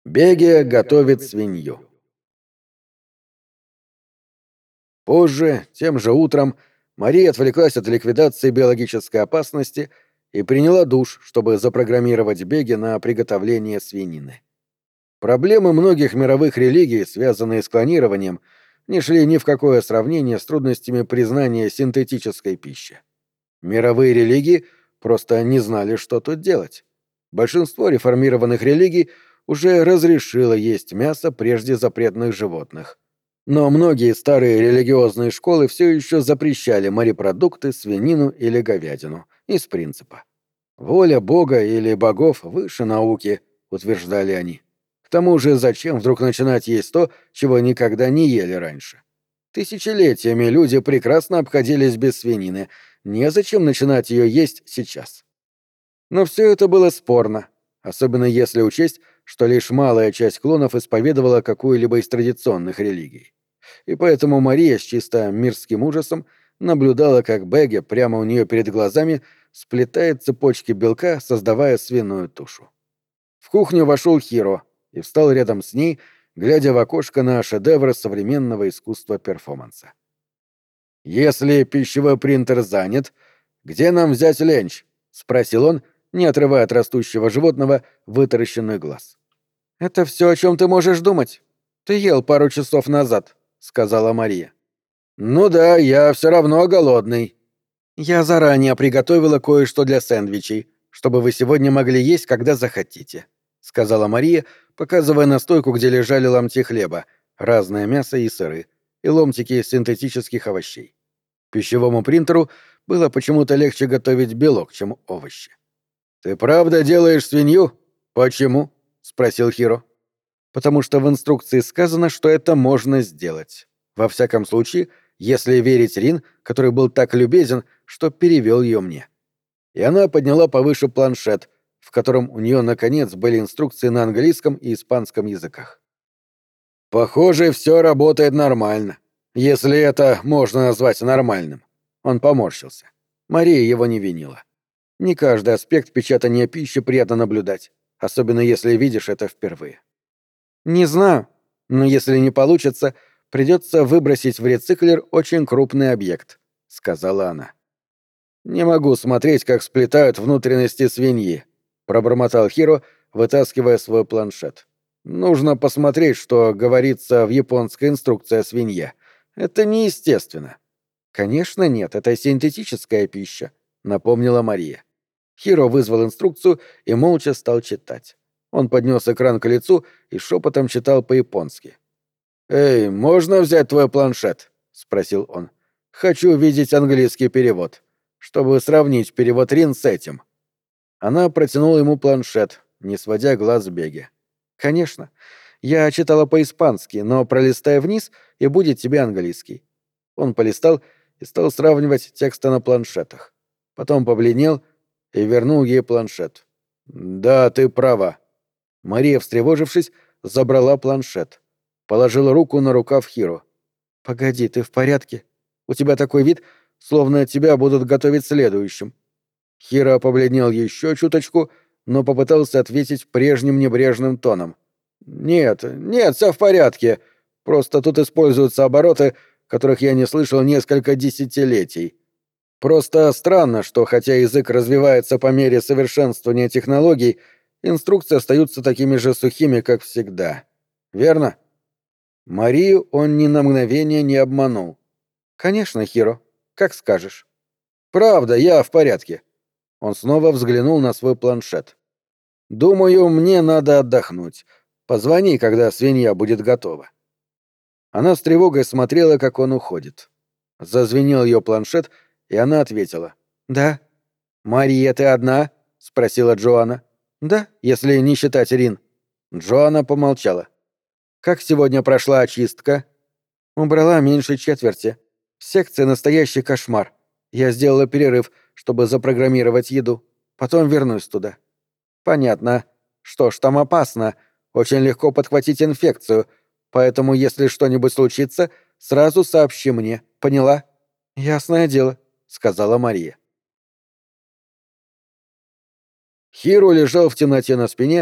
Беги готовит свинью. Позже, тем же утром, Мария отвлеклась от ликвидации биологической опасности и приняла душ, чтобы запрограммировать Беги на приготовление свинины. Проблемы многих мировых религий, связанные с клонированием, не шли ни в какое сравнение с трудностями признания синтетической пищи. Мировые религии просто не знали, что тут делать. Большинство реформированных религий уже разрешило есть мясо прежде запретных животных. Но многие старые религиозные школы все еще запрещали морепродукты, свинину или говядину из принципа. «Воля Бога или богов выше науки», — утверждали они. К тому же зачем вдруг начинать есть то, чего никогда не ели раньше? Тысячелетиями люди прекрасно обходились без свинины, незачем начинать ее есть сейчас. Но все это было спорно, особенно если учесть, что лишь малая часть клонов исповедовала какую-либо из традиционных религий. И поэтому Мария с чисто мирским ужасом наблюдала, как Бегге прямо у нее перед глазами сплетает цепочки белка, создавая свиную тушу. В кухню вошел Хиро и встал рядом с ней, глядя в окошко на шедевры современного искусства перформанса. «Если пищевой принтер занят, где нам взять ленч?» — спросил он, не отрывая от растущего животного вытаращенный глаз. «Это все, о чем ты можешь думать. Ты ел пару часов назад», — сказала Мария. «Ну да, я все равно голодный». «Я заранее приготовила кое-что для сэндвичей, чтобы вы сегодня могли есть, когда захотите», — сказала Мария, показывая на стойку, где лежали ломти хлеба, разное мясо и сыры, и ломтики синтетических овощей. Пищевому принтеру было почему-то легче готовить белок, чем овощи. «Ты правда делаешь свинью? Почему?» — спросил Хиро. «Потому что в инструкции сказано, что это можно сделать. Во всяком случае, если верить Рин, который был так любезен, что перевел ее мне». И она подняла повыше планшет, в котором у нее, наконец, были инструкции на английском и испанском языках. «Похоже, все работает нормально, если это можно назвать нормальным». Он поморщился. Мария его не винила. Не каждый аспект печатания пищи приятно наблюдать, особенно если видишь это впервые. «Не знаю, но если не получится, придется выбросить в рециклер очень крупный объект», — сказала она. «Не могу смотреть, как сплетают внутренности свиньи», — пробормотал Хиро, вытаскивая свой планшет. «Нужно посмотреть, что говорится в японской инструкции о свинье. Это неестественно». «Конечно нет, это синтетическая пища», — напомнила Мария. Хиро вызвал инструкцию и молча стал читать. Он поднес экран к лицу и шепотом читал по-японски. «Эй, можно взять твой планшет?» — спросил он. «Хочу видеть английский перевод, чтобы сравнить перевод Рин с этим». Она протянула ему планшет, не сводя глаз с Беги. «Конечно. Я читала по-испански, но пролистай вниз, и будет тебе английский». Он полистал и стал сравнивать тексты на планшетах. Потом побледнел и вернул ей планшет. «Да, ты права». Мария, встревожившись, забрала планшет. Положила руку на рукав Хиро. «Погоди, ты в порядке? У тебя такой вид, словно тебя будут готовить следующим». Хиро побледнел еще чуточку, но попытался ответить прежним небрежным тоном. «Нет, все в порядке. Просто тут используются обороты, которых я не слышал несколько десятилетий. Просто странно, что хотя язык развивается по мере совершенствования технологий, инструкции остаются такими же сухими, как всегда. Верно?» Марию он ни на мгновение не обманул. «Конечно, Хиро. Как скажешь». «Правда, я в порядке». Он снова взглянул на свой планшет. «Думаю, мне надо отдохнуть. Позвони, когда свинья будет готова». Она с тревогой смотрела, как он уходит. Зазвенел ее планшет, и она ответила. «Да». «Мария, ты одна?» — спросила Джоанна. «Да, если не считать Рин». Джоанна помолчала. «Как сегодня прошла очистка?» «Убрала меньше четверти. Секция — настоящий кошмар. Я сделала перерыв, чтобы запрограммировать еду. Потом вернусь туда». «Понятно. Что ж, там опасно. Очень легко подхватить инфекцию. Поэтому, если что-нибудь случится, сразу сообщи мне. Поняла?» «Ясное дело», — сказала Мария. Хиро лежал в темноте на спине,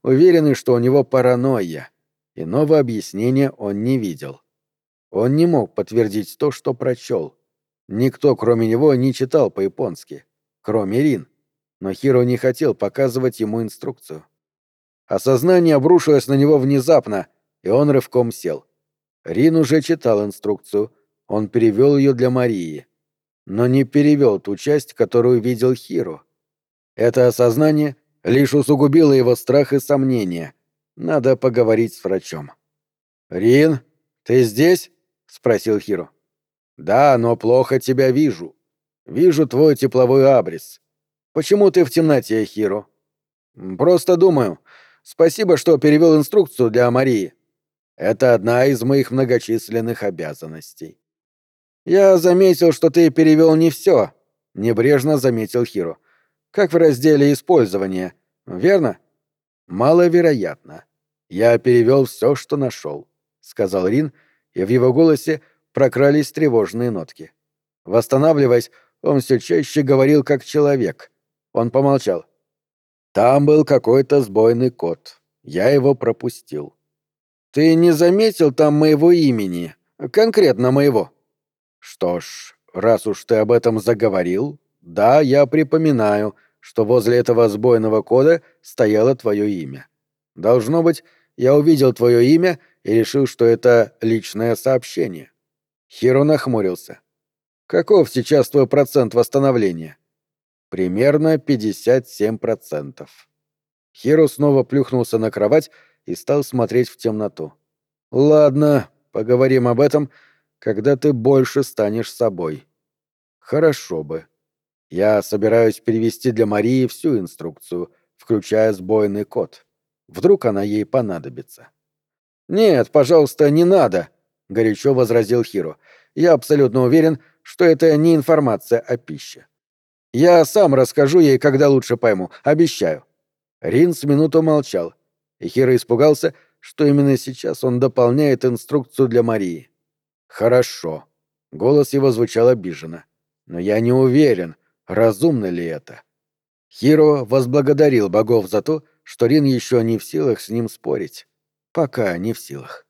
уверенный, что у него паранойя. Иного объяснения он не видел. Он не мог подтвердить то, что прочел. Никто, кроме него, не читал по-японски, кроме Рин. Но Хиро не хотел показывать ему инструкцию. Осознание обрушилось на него внезапно, и он рывком сел. Рин уже читал инструкцию, он перевел ее для Марии. Но не перевел ту часть, которую видел Хиро. Это осознание лишь усугубило его страх и сомнения. Надо поговорить с врачом. «Рин, ты здесь?» — спросил Хиро. «Да, но плохо тебя вижу. Вижу твой тепловой абрис. Почему ты в темноте, Хиро?» «Просто думаю. Спасибо, что перевел инструкцию для Марии. Это одна из моих многочисленных обязанностей». «Я заметил, что ты перевел не все», — небрежно заметил Хиро. «Как в разделе использования, верно?» «Маловероятно. Я перевел все, что нашел», — сказал Рин, и в его голосе прокрались тревожные нотки. Восстанавливаясь, он все чаще говорил как человек. Он помолчал. «Там был какой-то сбойный код. Я его пропустил». «Ты не заметил там моего имени? Конкретно моего?» «Что ж, раз уж ты об этом заговорил, да, я припоминаю, что возле этого сбойного кода стояло твое имя. Должно быть, я увидел твое имя и решил, что это личное сообщение». Хиро нахмурился. «Каков сейчас твой процент восстановления?» «Примерно 57%. Хиро снова плюхнулся на кровать и стал смотреть в темноту. «Ладно, поговорим об этом, когда ты больше станешь собой». «Хорошо бы. Я собираюсь перевести для Марии всю инструкцию, включая сбойный код. Вдруг она ей понадобится». «Нет, пожалуйста, не надо», — горячо возразил Хиро. «Я абсолютно уверен, что это не информация о пище. Я сам расскажу ей, когда лучше пойму, обещаю». Рин с минуту молчал, и Хиро испугался, что именно сейчас он дополняет инструкцию для Марии. «Хорошо». Голос его звучал обиженно. «Но я не уверен, разумно ли это». Хиро возблагодарил богов за то, что Рин еще не в силах с ним спорить. Пока не в силах.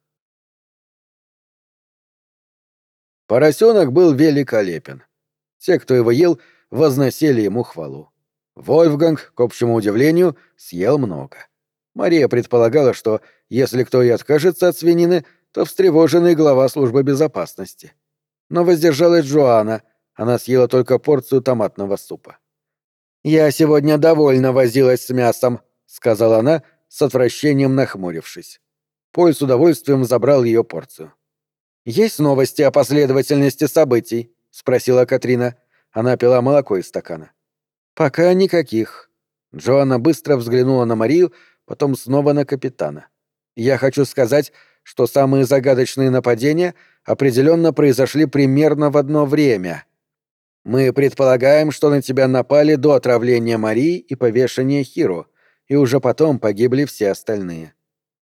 Поросенок был великолепен. Те, кто его ел, возносили ему хвалу. Вольфганг, к общему удивлению, съел много. Мария предполагала, что если кто и откажется от свинины, то встревоженный глава службы безопасности. Но воздержалась Джоанна, она съела только порцию томатного супа. «Я сегодня довольно возилась с мясом», — сказала она, с отвращением нахмурившись. Поль с удовольствием забрал ее порцию. «Есть новости о последовательности событий?» — спросила Катрина. Она пила молоко из стакана. «Пока никаких». Джоанна быстро взглянула на Марию, потом снова на капитана. «Я хочу сказать, что самые загадочные нападения определенно произошли примерно в одно время. Мы предполагаем, что на тебя напали до отравления Марии и повешения Хиро, и уже потом погибли все остальные».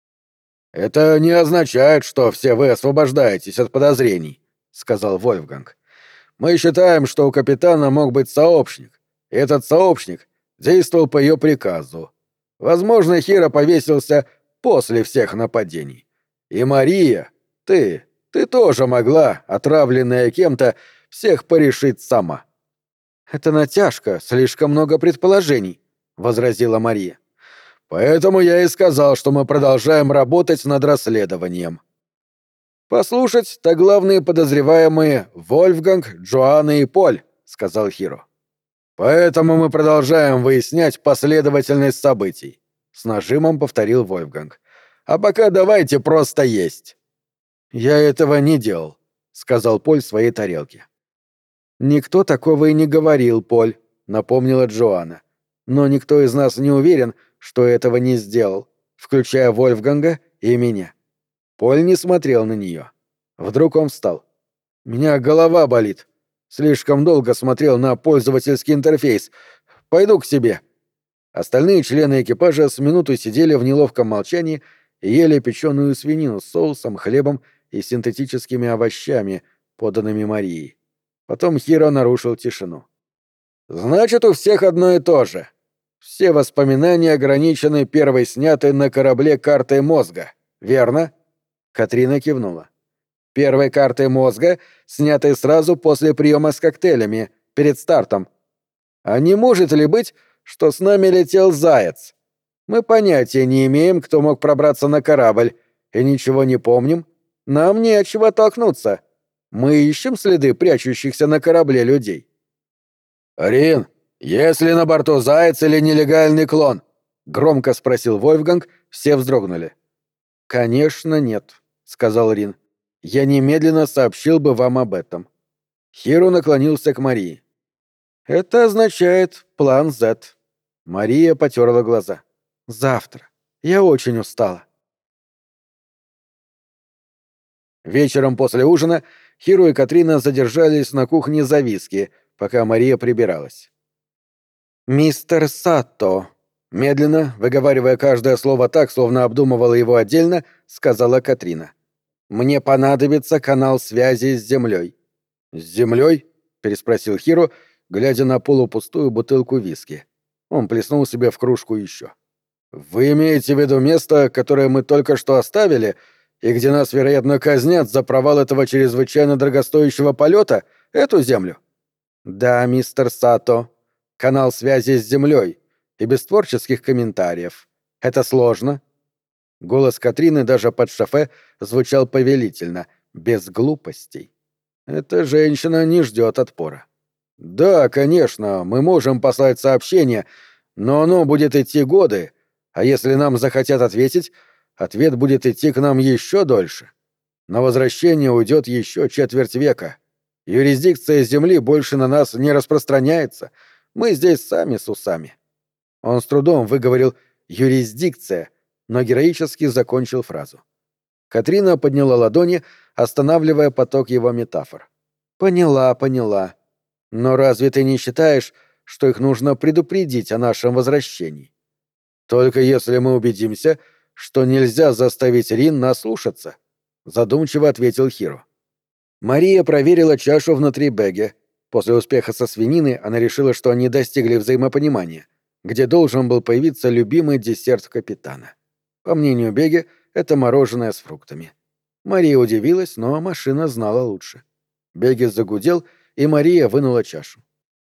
«Это не означает, что все вы освобождаетесь от подозрений», — сказал Вольфганг. «Мы считаем, что у капитана мог быть сообщник, и этот сообщник действовал по ее приказу. Возможно, Хиро повесился после всех нападений. И Мария, ты тоже могла, отравленная кем-то, всех порешить сама». «Это натяжка, слишком много предположений», — возразила Мария. «Поэтому я и сказал, что мы продолжаем работать над расследованием». «Послушать, то главные подозреваемые — Вольфганг, Джоанна и Поль», — сказал Хиро. «Поэтому мы продолжаем выяснять последовательность событий», — с нажимом повторил Вольфганг. «А пока давайте просто есть». «Я этого не делал», — сказал Поль своей тарелке. «Никто такого и не говорил, Поль», — напомнила Джоанна. «Но никто из нас не уверен, что этого не сделал, включая Вольфганга и меня». Поль не смотрел на нее. Вдруг он встал. «Меня голова болит. Слишком долго смотрел на пользовательский интерфейс. Пойду к себе». Остальные члены экипажа с минуту сидели в неловком молчании и ели печеную свинину с соусом, хлебом и синтетическими овощами, поданными Марией. Потом Хиро нарушил тишину. «Значит, у всех одно и то же. Все воспоминания ограничены первой снятой на корабле картой мозга, верно?» Катрина кивнула. «Первой картой мозга, снятой сразу после приема с коктейлями, перед стартом. А не может ли быть, что с нами летел заяц? Мы понятия не имеем, кто мог пробраться на корабль, и ничего не помним. Нам не от чего толкнуться. Мы ищем следы прячущихся на корабле людей». «Рин, есть ли на борту заяц или нелегальный клон?» — громко спросил Вольфганг, все вздрогнули. «Конечно нет», — сказал Рин. «Я немедленно сообщил бы вам об этом». Хиро наклонился к Марии. «Это означает план Z». Мария потерла глаза. «Завтра. Я очень устала». Вечером после ужина Хиро и Катрина задержались на кухне за виски, пока Мария прибиралась. «Мистер Сатто», медленно, выговаривая каждое слово так, словно обдумывала его отдельно, сказала Катрина. «Мне понадобится канал связи с Землей». «С Землей?» — переспросил Хиро, глядя на полупустую бутылку виски. Он плеснул себе в кружку еще. «Вы имеете в виду место, которое мы только что оставили, и где нас, вероятно, казнят за провал этого чрезвычайно дорогостоящего полета, эту Землю?» «Да, мистер Сато. Канал связи с Землей. И без творческих комментариев. Это сложно». Голос Катрины даже под шофе звучал повелительно, без глупостей. Эта женщина не ждет отпора. «Да, конечно, мы можем послать сообщение, но оно будет идти годы, а если нам захотят ответить, ответ будет идти к нам еще дольше. На возвращение уйдет еще четверть века. Юрисдикция Земли больше на нас не распространяется. Мы здесь сами с усами». Он с трудом выговорил «юрисдикция», но героически закончил фразу. Катрина подняла ладони, останавливая поток его метафор. «Поняла, поняла. Но разве ты не считаешь, что их нужно предупредить о нашем возвращении? Только если мы убедимся, что нельзя заставить Рин нас слушаться», — задумчиво ответил Хиро. Мария проверила чашу внутри Беги. После успеха со свининой она решила, что они достигли взаимопонимания, где должен был появиться любимый десерт капитана. По мнению Беги, это мороженое с фруктами. Мария удивилась, но машина знала лучше. Беги загудел, и Мария вынула чашу.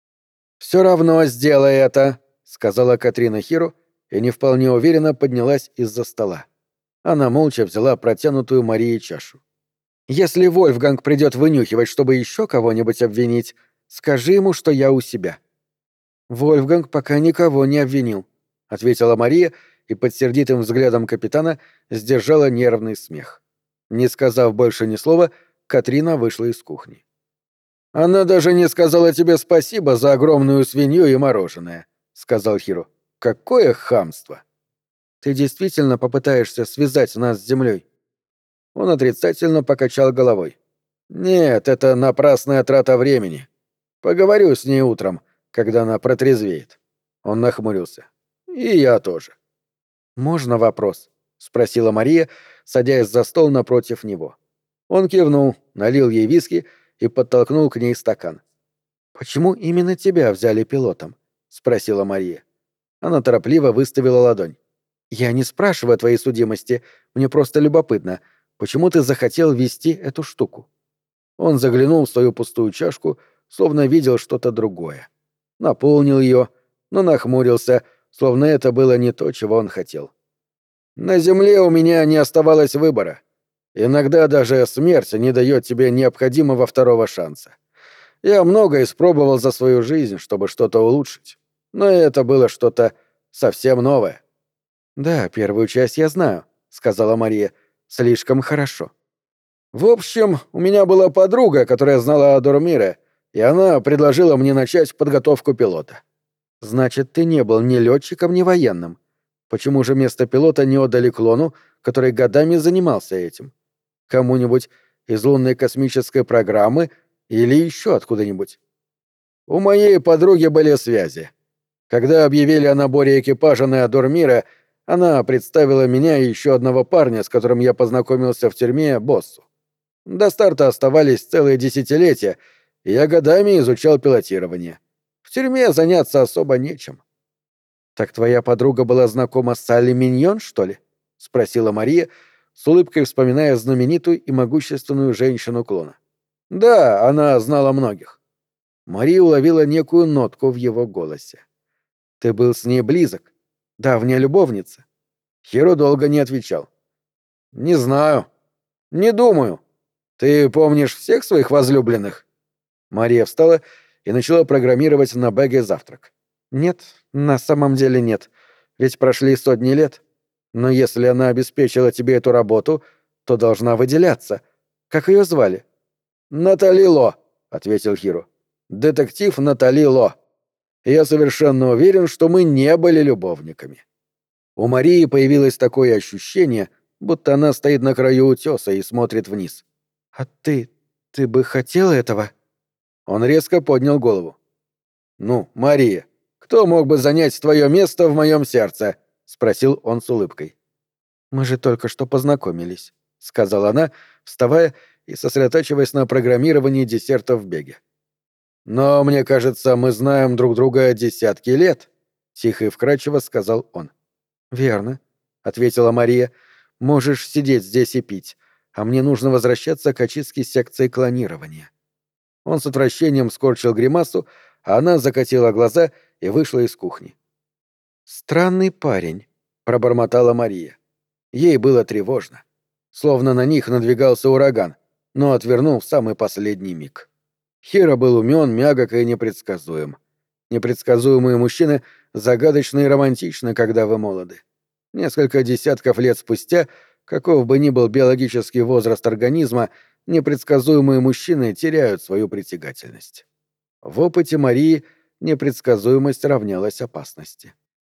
«Все равно сделай это», — сказала Катрина Хиро, и не вполне уверенно поднялась из-за стола. Она молча взяла протянутую Марии чашу. «Если Вольфганг придет вынюхивать, чтобы еще кого-нибудь обвинить, скажи ему, что я у себя». «Вольфганг пока никого не обвинил», — ответила Мария и под сердитым взглядом капитана сдержала нервный смех. Не сказав больше ни слова, Катрина вышла из кухни. «Она даже не сказала тебе спасибо за огромную свинью и мороженое», — сказал Хиро. «Какое хамство!» «Ты действительно попытаешься связать нас с землей?» Он отрицательно покачал головой. «Нет, это напрасная трата времени. Поговорю с ней утром, когда она протрезвеет». Он нахмурился. «И я тоже». «Можно вопрос?» — спросила Мария, садясь за стол напротив него. Он кивнул, налил ей виски и подтолкнул к ней стакан. «Почему именно тебя взяли пилотом?» — спросила Мария. Она торопливо выставила ладонь. «Я не спрашиваю о твоей судимости, мне просто любопытно, почему ты захотел вести эту штуку?» Он заглянул в свою пустую чашку, словно видел что-то другое. Наполнил ее, но нахмурился, словно это было не то, чего он хотел. «На земле у меня не оставалось выбора. Иногда даже смерть не дает тебе необходимого второго шанса. Я много испробовал за свою жизнь, чтобы что-то улучшить. Но это было что-то совсем новое». «Да, первую часть я знаю», — сказала Мария. «Слишком хорошо». «В общем, у меня была подруга, которая знала о Дормире, и она предложила мне начать подготовку пилота». «Значит, ты не был ни летчиком, ни военным. Почему же место пилота не отдали клону, который годами занимался этим? Кому-нибудь из лунной космической программы или еще откуда-нибудь?» «У моей подруги были связи. Когда объявили о наборе экипажа на Дормире, она представила меня и еще одного парня, с которым я познакомился в тюрьме, боссу. До старта оставались целые десятилетия, и я годами изучал пилотирование. В тюрьме заняться особо нечем». «Так твоя подруга была знакома с Салли Миньон, что ли?» — спросила Мария, с улыбкой вспоминая знаменитую и могущественную женщину клона. «Да, она знала многих». Мария уловила некую нотку в его голосе. «Ты был с ней близок? Давняя любовница?» Хиро долго не отвечал. «Не знаю. Не думаю. Ты помнишь всех своих возлюбленных?» Мария встала и начала программировать на Бэге завтрак. «Нет, на самом деле нет. Ведь прошли сотни лет. Но если она обеспечила тебе эту работу, то должна выделяться. Как ее звали?» «Натали Ло», — ответил Хиро. «Детектив Натали Ло. Я совершенно уверен, что мы не были любовниками». У Марии появилось такое ощущение, будто она стоит на краю утеса и смотрит вниз. «А ты бы хотела этого?» Он резко поднял голову. «Ну, Мария, кто мог бы занять твое место в моем сердце?» — спросил он с улыбкой. «Мы же только что познакомились», — сказала она, вставая и сосредотачиваясь на программировании десерта в беге. «Но, мне кажется, мы знаем друг друга десятки лет», — тихо и вкрадчиво сказал он. «Верно», — ответила Мария. «Можешь сидеть здесь и пить, а мне нужно возвращаться к очистке секции клонирования». Он с отвращением скорчил гримасу, а она закатила глаза и вышла из кухни. «Странный парень», — пробормотала Мария. Ей было тревожно. Словно на них надвигался ураган, но отвернул в самый последний миг. Хиро был умён, мягок и непредсказуем. Непредсказуемые мужчины загадочны и романтичны, когда вы молоды. Несколько десятков лет спустя, каков бы ни был биологический возраст организма, непредсказуемые мужчины теряют свою притягательность. В опыте Марии непредсказуемость равнялась опасности.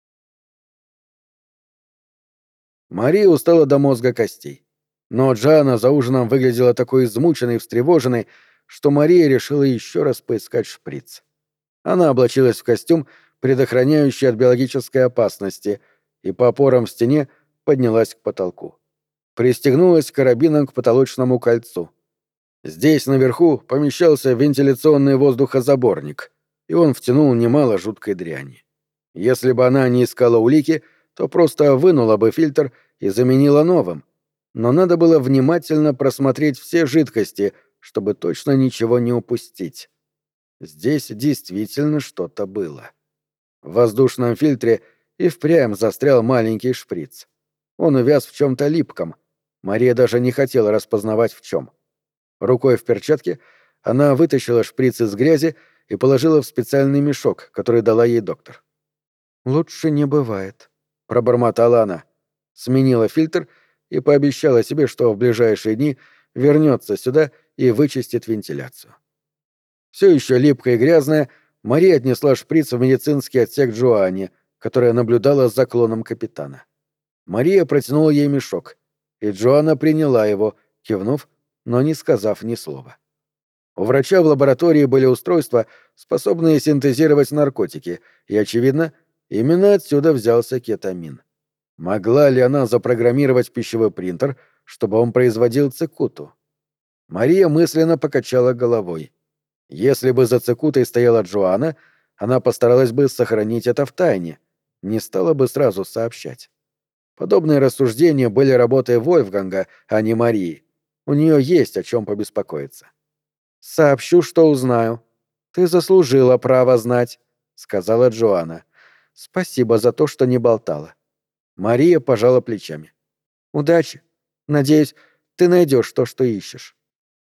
Мария устала до мозга костей. Но Джана за ужином выглядела такой измученной и встревоженной, что Мария решила еще раз поискать шприц. Она облачилась в костюм, предохраняющий от биологической опасности, и по опорам в стене поднялась к потолку. Пристегнулась карабином к потолочному кольцу. Здесь, наверху, помещался вентиляционный воздухозаборник, и он втянул немало жуткой дряни. Если бы она не искала улики, то просто вынула бы фильтр и заменила новым, но надо было внимательно просмотреть все жидкости, чтобы точно ничего не упустить. Здесь действительно что-то было. В воздушном фильтре и впрямь застрял маленький шприц. Он увяз в чем-то липком. Мария даже не хотела распознавать в чем. Рукой в перчатке она вытащила шприц из грязи и положила в специальный мешок, который дала ей доктор. «Лучше не бывает», — пробормотала она. Сменила фильтр и пообещала себе, что в ближайшие дни вернется сюда и вычистит вентиляцию. Все еще липкая и грязная, Мария отнесла шприц в медицинский отсек Джоанни, которая наблюдала за клоном капитана. Мария протянула ей мешок, и Джоанна приняла его, кивнув, но не сказав ни слова. У врача в лаборатории были устройства, способные синтезировать наркотики, и, очевидно, именно отсюда взялся кетамин. Могла ли она запрограммировать пищевой принтер, чтобы он производил цикуту? Мария мысленно покачала головой. Если бы за цикутой стояла Джоанна, она постаралась бы сохранить это в тайне, не стала бы сразу сообщать. Подобные рассуждения были работой Вольфганга, а не Марии. У нее есть о чем побеспокоиться. «Сообщу, что узнаю. Ты заслужила право знать», — сказала Джоанна. «Спасибо за то, что не болтала». Мария пожала плечами. «Удачи. Надеюсь, ты найдешь то, что ищешь».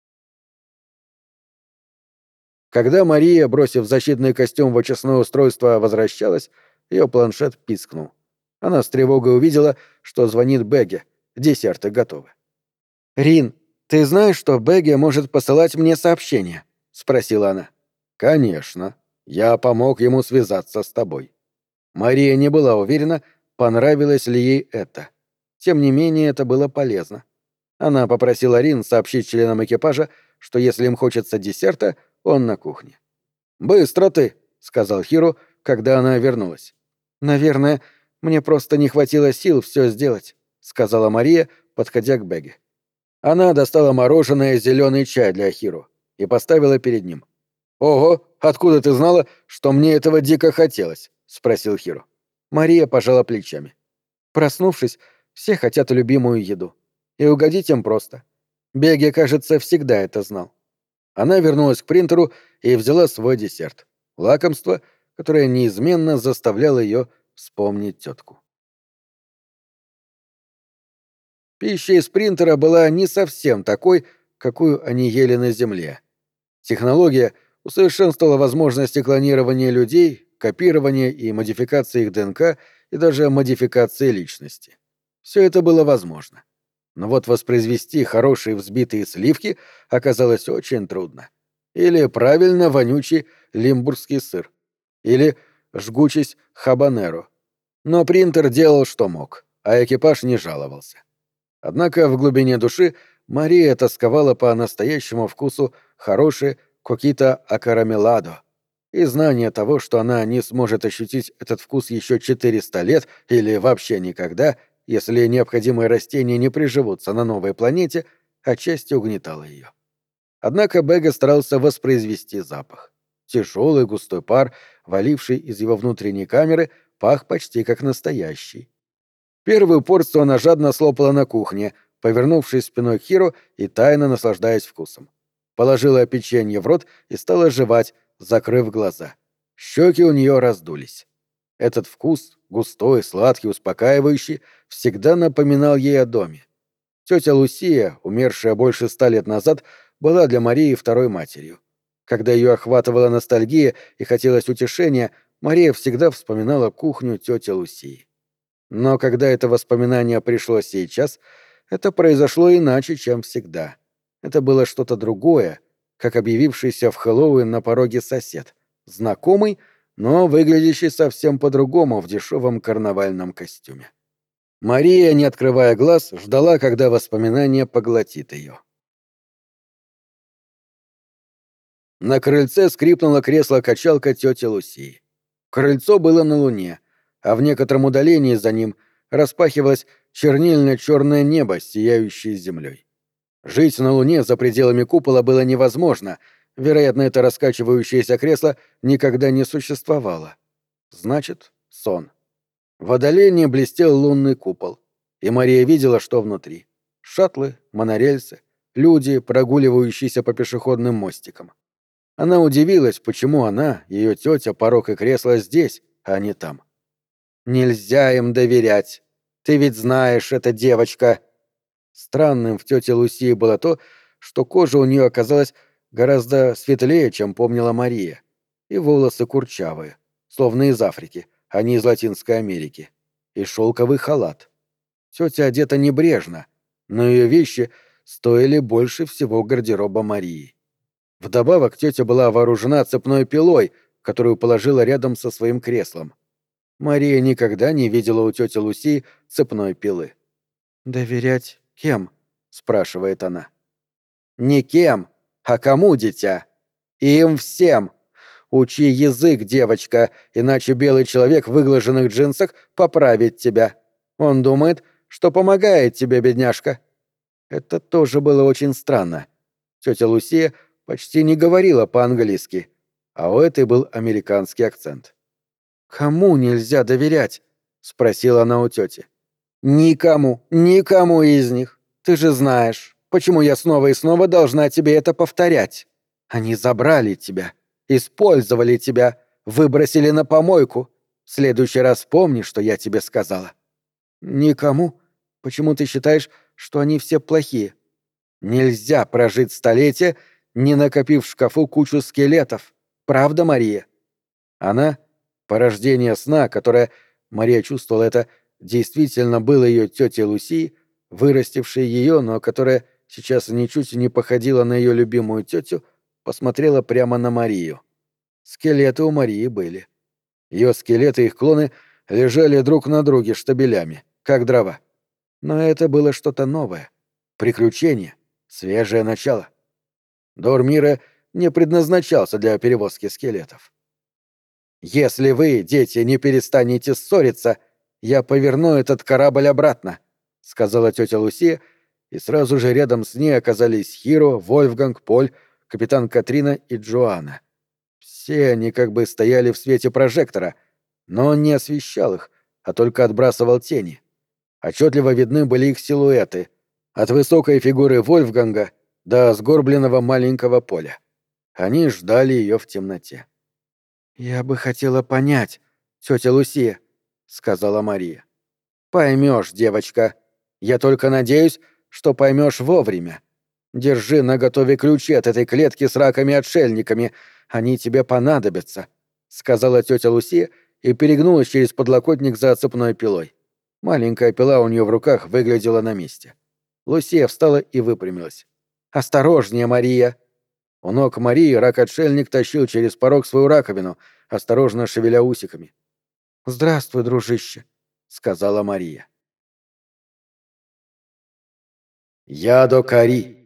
Когда Мария, бросив защитный костюм в очистное устройство, возвращалась, ее планшет пискнул. Она с тревогой увидела, что звонит Бегге. Десерты готовы. «Рин, ты знаешь, что Бегге может посылать мне сообщения?» — спросила она. «Конечно. Я помог ему связаться с тобой». Мария не была уверена, понравилось ли ей это. Тем не менее, это было полезно. Она попросила Рин сообщить членам экипажа, что если им хочется десерта, он на кухне. «Быстро ты», — сказал Хиро, когда она вернулась. «Наверное, мне просто не хватило сил все сделать», — сказала Мария, подходя к Бегге. Она достала мороженое и зеленый чай для Хиро и поставила перед ним. «Ого, откуда ты знала, что мне этого дико хотелось?» — спросил Хиро. Мария пожала плечами. Проснувшись, все хотят любимую еду. И угодить им просто. Беги, кажется, всегда это знал. Она вернулась к принтеру и взяла свой десерт. Лакомство, которое неизменно заставляло ее вспомнить тетку. Пища из принтера была не совсем такой, какую они ели на Земле. Технология усовершенствовала возможности клонирования людей, копирования и модификации их ДНК и даже модификации личности. Все это было возможно. Но вот воспроизвести хорошие взбитые сливки оказалось очень трудно. Или правильно вонючий лимбургский сыр. Или жгучесть хабанеро. Но принтер делал, что мог, а экипаж не жаловался. Однако в глубине души Мария тосковала по настоящему вкусу хорошей кокита акарамеладо, и знание того, что она не сможет ощутить этот вкус еще 400 лет или вообще никогда, если необходимые растения не приживутся на новой планете, отчасти угнетало ее. Однако Бега старался воспроизвести запах. Тяжелый густой пар, валивший из его внутренней камеры, пах почти как настоящий. Первую порцию она жадно слопала на кухне, повернувшись спиной к Хиро и тайно наслаждаясь вкусом. Положила печенье в рот и стала жевать, закрыв глаза. Щеки у нее раздулись. Этот вкус, густой, сладкий, успокаивающий, всегда напоминал ей о доме. Тетя Лусия, умершая больше 100 лет назад, была для Марии второй матерью. Когда ее охватывала ностальгия и хотелось утешения, Мария всегда вспоминала кухню тети Лусии. Но когда это воспоминание пришло сейчас, это произошло иначе, чем всегда. Это было что-то другое, как объявившийся в Хэллоуин на пороге сосед. Знакомый, но выглядящий совсем по-другому в дешевом карнавальном костюме. Мария, не открывая глаз, ждала, когда воспоминание поглотит ее. На крыльце скрипнуло кресло-качалка тети Лусии. Крыльцо было на луне, а в некотором удалении за ним распахивалось чернильно-черное небо, сияющее землей. Жить на луне за пределами купола было невозможно, вероятно, это раскачивающееся кресло никогда не существовало. Значит, сон. В отдалении блестел лунный купол, и Мария видела, что внутри. Шаттлы, монорельсы, люди, прогуливающиеся по пешеходным мостикам. Она удивилась, почему она, ее тетя, порог и кресло здесь, а не там. «Нельзя им доверять. Ты ведь знаешь, эта девочка». Странным в тете Лусии было то, что кожа у нее оказалась гораздо светлее, чем помнила Мария, и волосы курчавые, словно из Африки, а не из Латинской Америки, и шелковый халат. Тетя одета небрежно, но ее вещи стоили больше всего гардероба Марии. Вдобавок тетя была вооружена цепной пилой, которую положила рядом со своим креслом. Мария никогда не видела у тети Луси цепной пилы. «Доверять кем?» — спрашивает она. «Не кем, а кому, дитя? Им всем. Учи язык, девочка, иначе белый человек в выглаженных джинсах поправит тебя. Он думает, что помогает тебе, бедняжка». Это тоже было очень странно. Тетя Лусия почти не говорила по-английски, а у этой был американский акцент. «Кому нельзя доверять?» — спросила она у тети. «Никому, никому из них. Ты же знаешь, почему я снова и снова должна тебе это повторять. Они забрали тебя, использовали тебя, выбросили на помойку. В следующий раз помни, что я тебе сказала». «Никому? Почему ты считаешь, что они все плохие?» «Нельзя прожить столетие, не накопив в шкафу кучу скелетов. Правда, Мария?» Она — порождение сна, которое, Мария чувствовала это, действительно было ее тетей Луси, вырастившей ее, но которая сейчас ничуть не походила на ее любимую тетю, посмотрела прямо на Марию. Скелеты у Марии были. Ее скелеты и их клоны лежали друг на друге штабелями, как дрова. Но это было что-то новое. Приключение. Свежее начало. Дормира не предназначался для перевозки скелетов. «Если вы, дети, не перестанете ссориться, я поверну этот корабль обратно», — сказала тетя Лусия, и сразу же рядом с ней оказались Хиро, Вольфганг, Поль, капитан Катрина и Джоанна. Все они как бы стояли в свете прожектора, но он не освещал их, а только отбрасывал тени. Отчетливо видны были их силуэты, от высокой фигуры Вольфганга до сгорбленного маленького поля. Они ждали ее в темноте. «Я бы хотела понять, тетя Лусия», — сказала Мария. «Поймешь, девочка. Я только надеюсь, что поймешь вовремя. Держи наготове ключи от этой клетки с раками-отшельниками. Они тебе понадобятся», — сказала тетя Лусия и перегнулась через подлокотник за цепной пилой. Маленькая пила у нее в руках выглядела на месте. Лусия встала и выпрямилась. «Осторожнее, Мария!» У ног Марии рак-отшельник тащил через порог свою раковину, осторожно шевеля усиками. «Здравствуй, дружище», — сказала Мария. Ядо-Кари.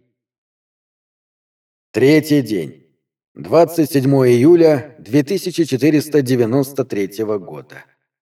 Третий день. 27 июля 2493 года.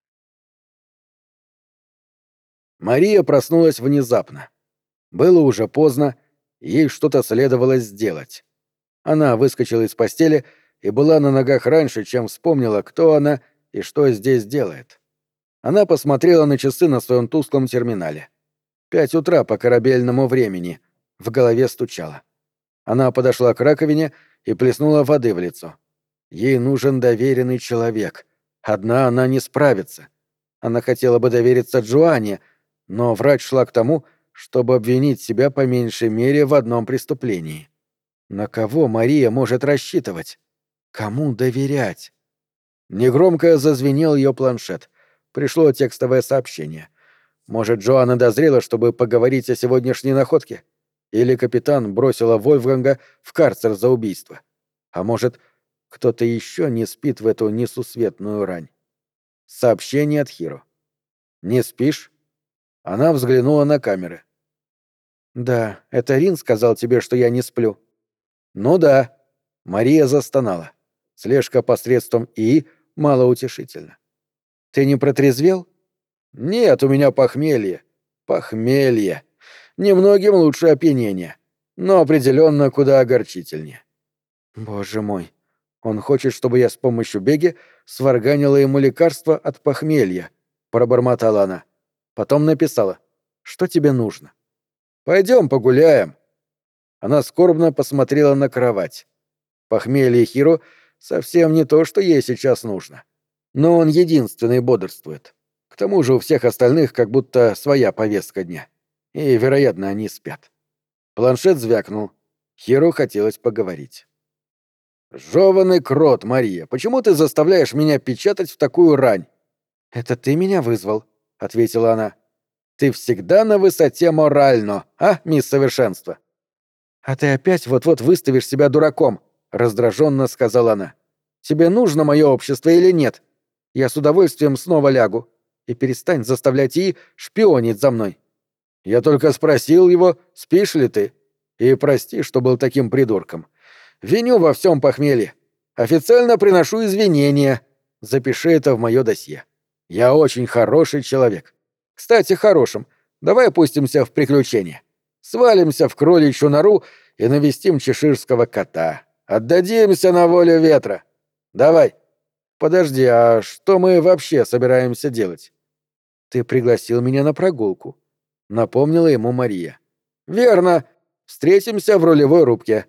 Мария проснулась внезапно. Было уже поздно, ей что-то следовало сделать. Она выскочила из постели и была на ногах раньше, чем вспомнила, кто она и что здесь делает. Она посмотрела на часы на своем тусклом терминале. 5 утра по корабельному времени. В голове стучало. Она подошла к раковине и плеснула воды в лицо. Ей нужен доверенный человек. Одна она не справится. Она хотела бы довериться Джоанне, но врач шла к тому, чтобы обвинить себя по меньшей мере в одном преступлении. На кого Мария может рассчитывать? Кому доверять? Негромко зазвенел ее планшет. Пришло текстовое сообщение. Может, Джоанна дозрела, чтобы поговорить о сегодняшней находке? Или капитан бросила Вольфганга в карцер за убийство? А может, кто-то еще не спит в эту несусветную рань? Сообщение от Хиро. «Не спишь?» Она взглянула на камеры. «Да, это Рин сказал тебе, что я не сплю». «Ну да». Мария застонала. Слежка посредством ИИ малоутешительна. «Ты не протрезвел?» «Нет, у меня похмелье. Похмелье. Немногим лучше опьянения, но определенно куда огорчительнее». «Боже мой. Он хочет, чтобы я с помощью беги сварганила ему лекарство от похмелья», — пробормотала она. Потом написала: «Что тебе нужно?» «Пойдем погуляем». Она скорбно посмотрела на кровать. Похмелье Хиро совсем не то, что ей сейчас нужно. Но он единственный бодрствует. К тому же у всех остальных как будто своя повестка дня. И, вероятно, они спят. Планшет звякнул. Хиро хотелось поговорить. «Жёванный крот, Мария, почему ты заставляешь меня печатать в такую рань?» «Это ты меня вызвал», — ответила она. «Ты всегда на высоте морально, а, мисс Совершенство?» «А ты опять вот-вот выставишь себя дураком», — раздраженно сказала она. «Тебе нужно мое общество или нет? Я с удовольствием снова лягу. И перестань заставлять ей шпионить за мной». «Я только спросил его, спишь ли ты? И прости, что был таким придурком. Виню во всем похмелье. Официально приношу извинения. Запиши это в мое досье. Я очень хороший человек. Кстати, хорошим. Давай опустимся в приключения. Свалимся в кроличью нору и навестим чеширского кота. Отдадимся на волю ветра. Давай. Подожди, а что мы вообще собираемся делать?» «Ты пригласил меня на прогулку», — напомнила ему Мария. «Верно. Встретимся в рулевой рубке».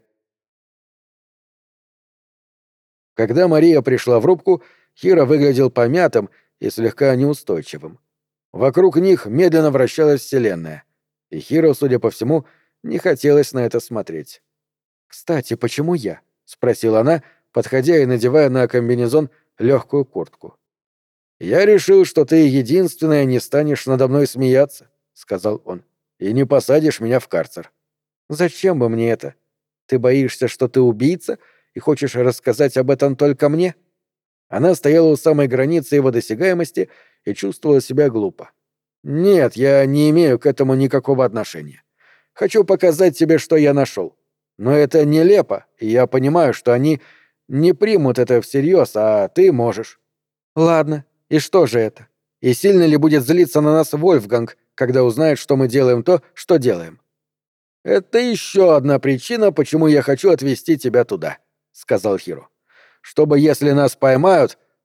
Когда Мария пришла в рубку, Хиро выглядел помятым и слегка неустойчивым. Вокруг них медленно вращалась Вселенная, и Хиро, судя по всему, не хотелось на это смотреть. «Кстати, почему я?» — спросила она, подходя и надевая на комбинезон легкую куртку. «Я решил, что ты единственная не станешь надо мной смеяться», — сказал он, — «и не посадишь меня в карцер». «Зачем бы мне это? Ты боишься, что ты убийца, и хочешь рассказать об этом только мне?» Она стояла у самой границы его досягаемости и чувствовала себя глупо. «Нет, я не имею к этому никакого отношения. Хочу показать тебе, что я нашел. Но это нелепо, и я понимаю, что они не примут это всерьез, а ты можешь». «Ладно, и что же это? И сильно ли будет злиться на нас Вольфганг, когда узнает, что мы делаем то, что делаем?» «Это еще одна причина, почему я хочу отвезти тебя туда», — сказал Хиро. «Чтобы, если нас поймают,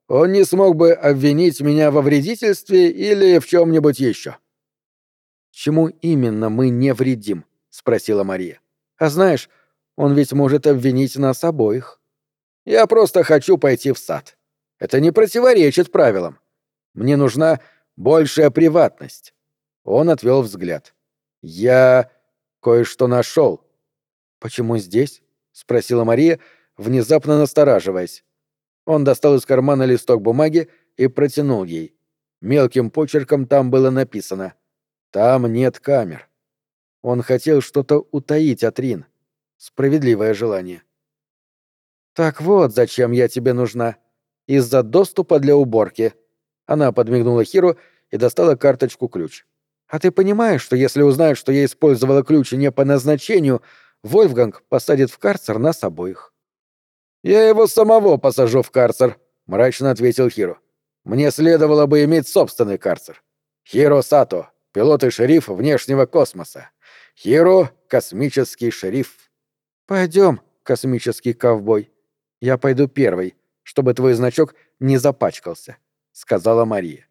он не смог бы обвинить меня во вредительстве или в чем-нибудь еще. «Чему именно мы не вредим?» — спросила Мария. «А знаешь, он ведь может обвинить нас обоих». «Я просто хочу пойти в сад. Это не противоречит правилам. Мне нужна большая приватность». Он отвел взгляд. «Я кое-что нашел». «Почему здесь?» — спросила Мария, внезапно настораживаясь. Он достал из кармана листок бумаги и протянул ей. Мелким почерком там было написано: «Там нет камер». Он хотел что-то утаить от Рин. Справедливое желание. «Так вот, зачем я тебе нужна. Из-за доступа для уборки». Она подмигнула Хиру и достала карточку-ключ. «А ты понимаешь, что если узнают, что я использовала ключ не по назначению, Вольфганг посадит в карцер нас обоих?» «Я его самого посажу в карцер», — мрачно ответил Хиро. «Мне следовало бы иметь собственный карцер. Хиро Сато, пилот и шериф внешнего космоса. Хиро — космический шериф». «Пойдем, космический ковбой. Я пойду первый, чтобы твой значок не запачкался», — сказала Мария.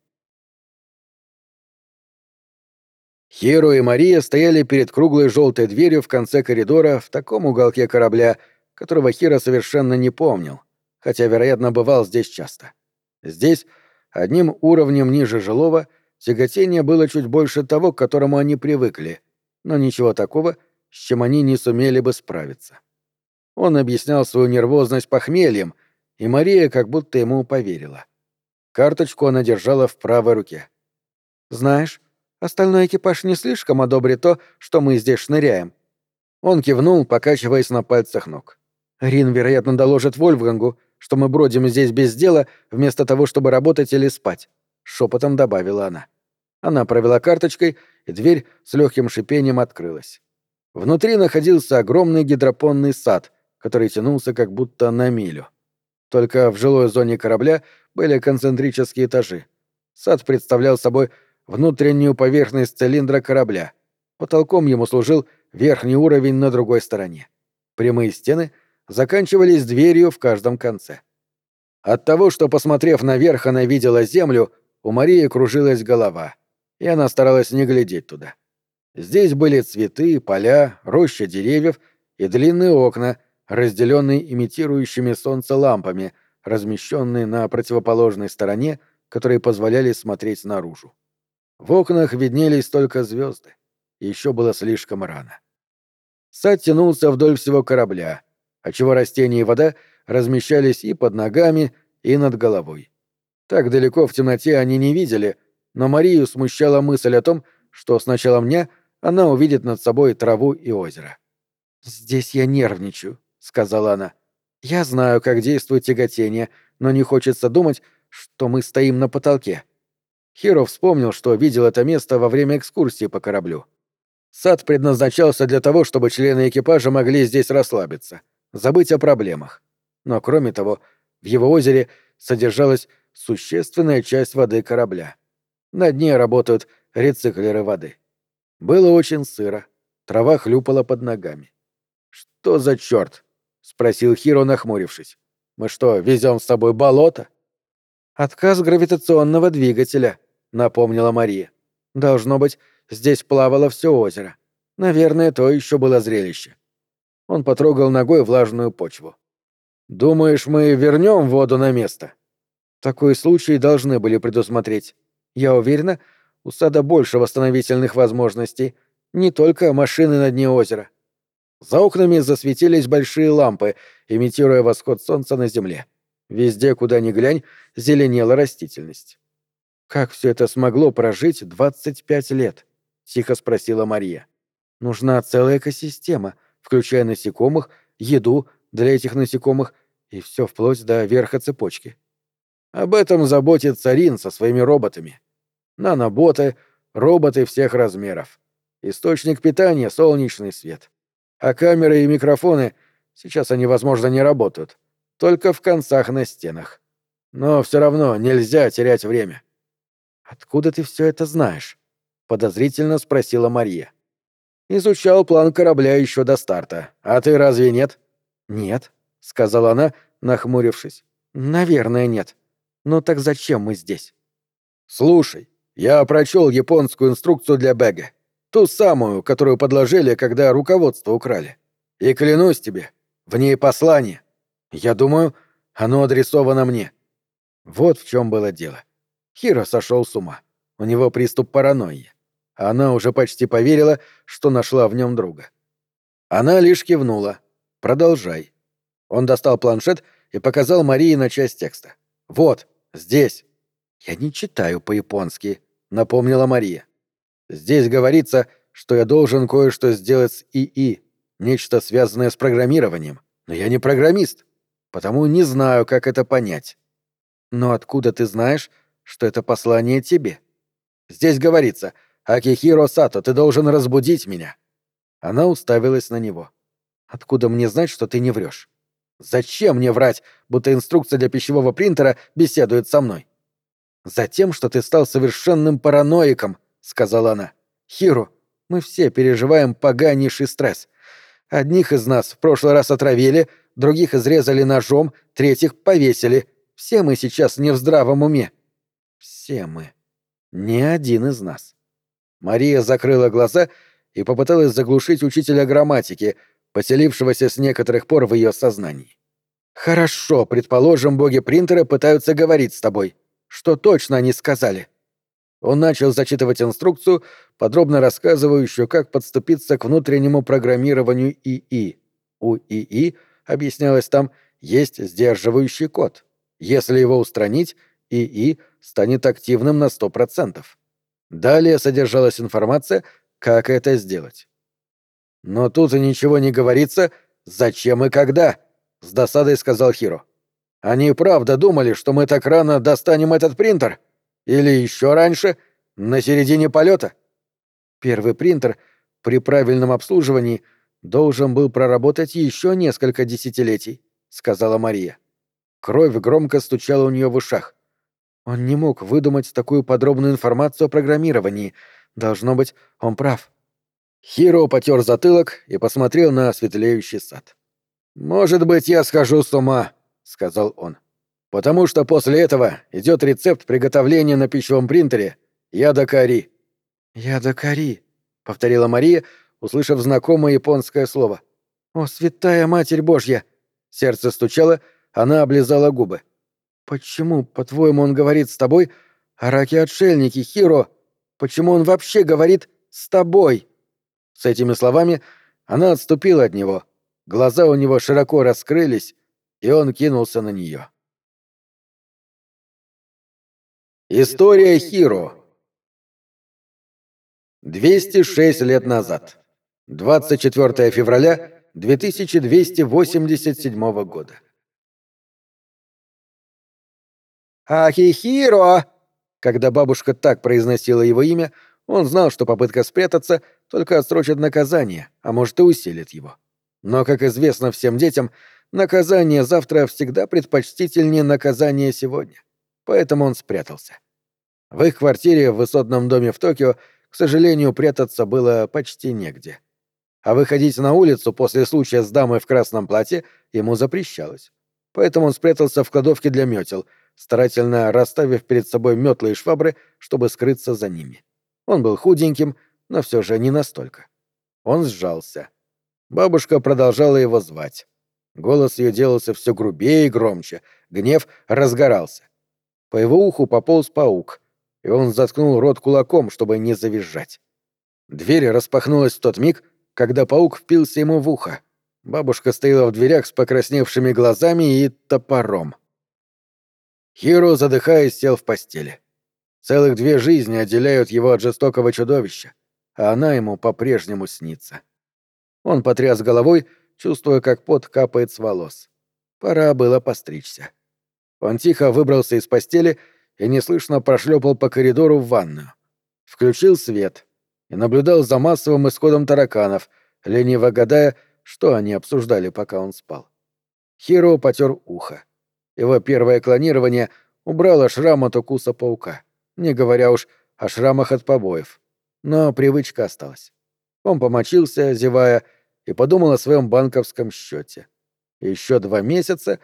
Хиро и Мария стояли перед круглой желтой дверью в конце коридора в таком уголке корабля, которого Хиро совершенно не помнил, хотя, вероятно, бывал здесь часто. Здесь, одним уровнем ниже жилого, тяготение было чуть больше того, к которому они привыкли, но ничего такого, с чем они не сумели бы справиться. Он объяснял свою нервозность похмельем, и Мария как будто ему поверила. Карточку она держала в правой руке. «Знаешь, остальной экипаж не слишком одобрит то, что мы здесь шныряем». Он кивнул, покачиваясь на пальцах ног. «Рин, вероятно, доложит Вольфгангу, что мы бродим здесь без дела, вместо того, чтобы работать или спать», — шепотом добавила она. Она провела карточкой, и дверь с легким шипением открылась. Внутри находился огромный гидропонный сад, который тянулся как будто на милю. Только в жилой зоне корабля были концентрические этажи. Сад представлял собой внутреннюю поверхность цилиндра корабля. Потолком ему служил верхний уровень на другой стороне. Прямые стены заканчивались дверью в каждом конце. От того, что, посмотрев наверх, она видела землю, у Марии кружилась голова, и она старалась не глядеть туда. Здесь были цветы, поля, роща деревьев и длинные окна, разделенные имитирующими солнце лампами, размещенные на противоположной стороне, которые позволяли смотреть наружу. В окнах виднелись только звезды. Еще было слишком рано. Сад тянулся вдоль всего корабля, отчего растения и вода размещались и под ногами, и над головой. Так далеко в темноте они не видели, но Марию смущала мысль о том, что с началом дня она увидит над собой траву и озеро. «Здесь я нервничаю», — сказала она. «Я знаю, как действует тяготение, но не хочется думать, что мы стоим на потолке». Хиро вспомнил, что видел это место во время экскурсии по кораблю. Сад предназначался для того, чтобы члены экипажа могли здесь расслабиться, забыть о проблемах. Но, кроме того, в его озере содержалась существенная часть воды корабля. На дне работают рециклеры воды. Было очень сыро, трава хлюпала под ногами. «Что за черт?» — спросил Хиро, нахмурившись. «Мы что, везем с собой болото?» «Отказ гравитационного двигателя», — напомнила Мария. «Должно быть, здесь плавало все озеро. Наверное, то еще было зрелище». Он потрогал ногой влажную почву. «Думаешь, мы вернем воду на место?» «Такой случай должны были предусмотреть. Я уверена, у сада больше восстановительных возможностей, не только машины на дне озера». За окнами засветились большие лампы, имитируя восход солнца на земле. Везде, куда ни глянь, зеленела растительность. «Как все это смогло прожить 25 лет?» — тихо спросила Мария. «Нужна целая экосистема, включая насекомых, еду для этих насекомых и все вплоть до верха цепочки». Об этом заботится Рин со своими роботами. Наноботы, роботы всех размеров. Источник питания — солнечный свет. А камеры и микрофоны, сейчас они, возможно, не работают, только в концах на стенах. Но все равно нельзя терять время. «Откуда ты все это знаешь?» — подозрительно спросила Мария. «Изучал план корабля еще до старта. А ты разве нет?» «Нет», — сказала она, нахмурившись. «Наверное, нет. Ну так зачем мы здесь? Слушай, я прочел японскую инструкцию для Бэга. Ту самую, которую подложили, когда руководство украли. И клянусь тебе, в ней послание. Я думаю, оно адресовано мне. Вот в чем было дело. Хиро сошел с ума. У него приступ паранойи. Она уже почти поверила, что нашла в нем друга. Она лишь кивнула. «Продолжай». Он достал планшет и показал Марии на часть текста. «Вот, здесь». «Я не читаю по-японски», — напомнила Мария. «Здесь говорится, что я должен кое-что сделать с ИИ, нечто связанное с программированием. Но я не программист, потому не знаю, как это понять». «Но откуда ты знаешь, что это послание тебе?» «Здесь говорится, Акихиро Сато, ты должен разбудить меня». Она уставилась на него. «Откуда мне знать, что ты не врешь? Зачем мне врать, будто инструкция для пищевого принтера беседует со мной?» «Затем, что ты стал совершенным параноиком», — сказала она. «Хиро, мы все переживаем поганейший стресс. Одних из нас в прошлый раз отравили, других изрезали ножом, третьих повесили. Все мы сейчас не в здравом уме». «Все мы. Ни один из нас». Мария закрыла глаза и попыталась заглушить учителя грамматики, поселившегося с некоторых пор в ее сознании. «Хорошо, предположим, боги принтера пытаются говорить с тобой. Что точно они сказали?» Он начал зачитывать инструкцию, подробно рассказывающую, как подступиться к внутреннему программированию ИИ. У ИИ, объяснялось там, есть сдерживающий код. Если его устранить, ИИ станет активным на 100%. Далее содержалась информация, как это сделать. «Но тут и ничего не говорится, зачем и когда», — с досадой сказал Хиро. «Они правда думали, что мы так рано достанем этот принтер? Или еще раньше, на середине полета?» Первый принтер при правильном обслуживании должен был проработать еще несколько десятилетий, сказала Мария. Кровь громко стучала у нее в ушах. Он не мог выдумать такую подробную информацию о программировании. Должно быть, он прав. Хиро потер затылок и посмотрел на светлеющий сад. «Может быть, я схожу с ума», — сказал он. «Потому что после этого идет рецепт приготовления на пищевом принтере ядокари». «Ядокари», — повторила Мария, услышав знакомое японское слово. «О, святая Матерь Божья!» Сердце стучало, она облизала губы. «Почему, по-твоему, он говорит с тобой о раке-отшельнике, Хиро? Почему он вообще говорит «с тобой»?» С этими словами она отступила от него. Глаза у него широко раскрылись, и он кинулся на нее. История Хиро. 206 лет назад. 24 февраля 2287 года. «Ахихиро!» Когда бабушка так произносила его имя, он знал, что попытка спрятаться только отсрочит наказание, а может и усилит его. Но, как известно всем детям, наказание завтра всегда предпочтительнее наказания сегодня. Поэтому он спрятался. В их квартире в высотном доме в Токио, к сожалению, прятаться было почти негде. А выходить на улицу после случая с дамой в красном платье ему запрещалось. Поэтому он спрятался в кладовке для мётел, старательно расставив перед собой мётлы и швабры, чтобы скрыться за ними. Он был худеньким, но все же не настолько. Он сжался. Бабушка продолжала его звать. Голос ее делался все грубее и громче, гнев разгорался. По его уху пополз паук, и он заткнул рот кулаком, чтобы не завизжать. Дверь распахнулась в тот миг, когда паук впился ему в ухо. Бабушка стояла в дверях с покрасневшими глазами и топором. Хиро, задыхаясь, сел в постели. Целых 2 жизни отделяют его от жестокого чудовища, а она ему по-прежнему снится. Он потряс головой, чувствуя, как пот капает с волос. Пора было постричься. Он тихо выбрался из постели и неслышно прошлепал по коридору в ванную. Включил свет и наблюдал за массовым исходом тараканов, лениво гадая, что они обсуждали, пока он спал. Хиро потер ухо. Его первое клонирование убрало шрам от укуса паука, не говоря уж о шрамах от побоев. Но привычка осталась. Он помочился, зевая, и подумал о своем банковском счете. Еще 2 месяца,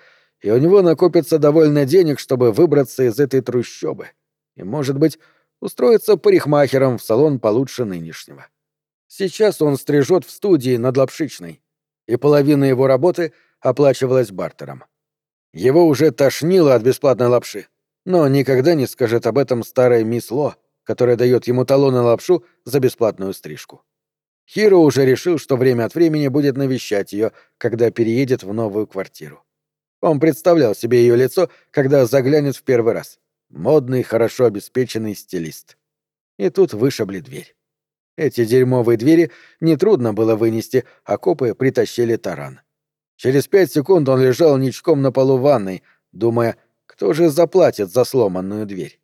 и у него накопится довольно денег, чтобы выбраться из этой трущобы. И, может быть, устроиться парикмахером в салон получше нынешнего. Сейчас он стрижет в студии над Лапшичной, и половина его работы оплачивалась бартером. Его уже тошнило от бесплатной лапши, но он никогда не скажет об этом старой мисс Ло, которая дает ему талон на лапшу за бесплатную стрижку. Хиро уже решил, что время от времени будет навещать ее, когда переедет в новую квартиру. Он представлял себе ее лицо, когда заглянет в первый раз. Модный, хорошо обеспеченный стилист. И тут вышибли дверь. Эти дерьмовые двери нетрудно было вынести, а копы притащили таран. Через 5 секунд он лежал ничком на полу ванной, думая, кто же заплатит за сломанную дверь.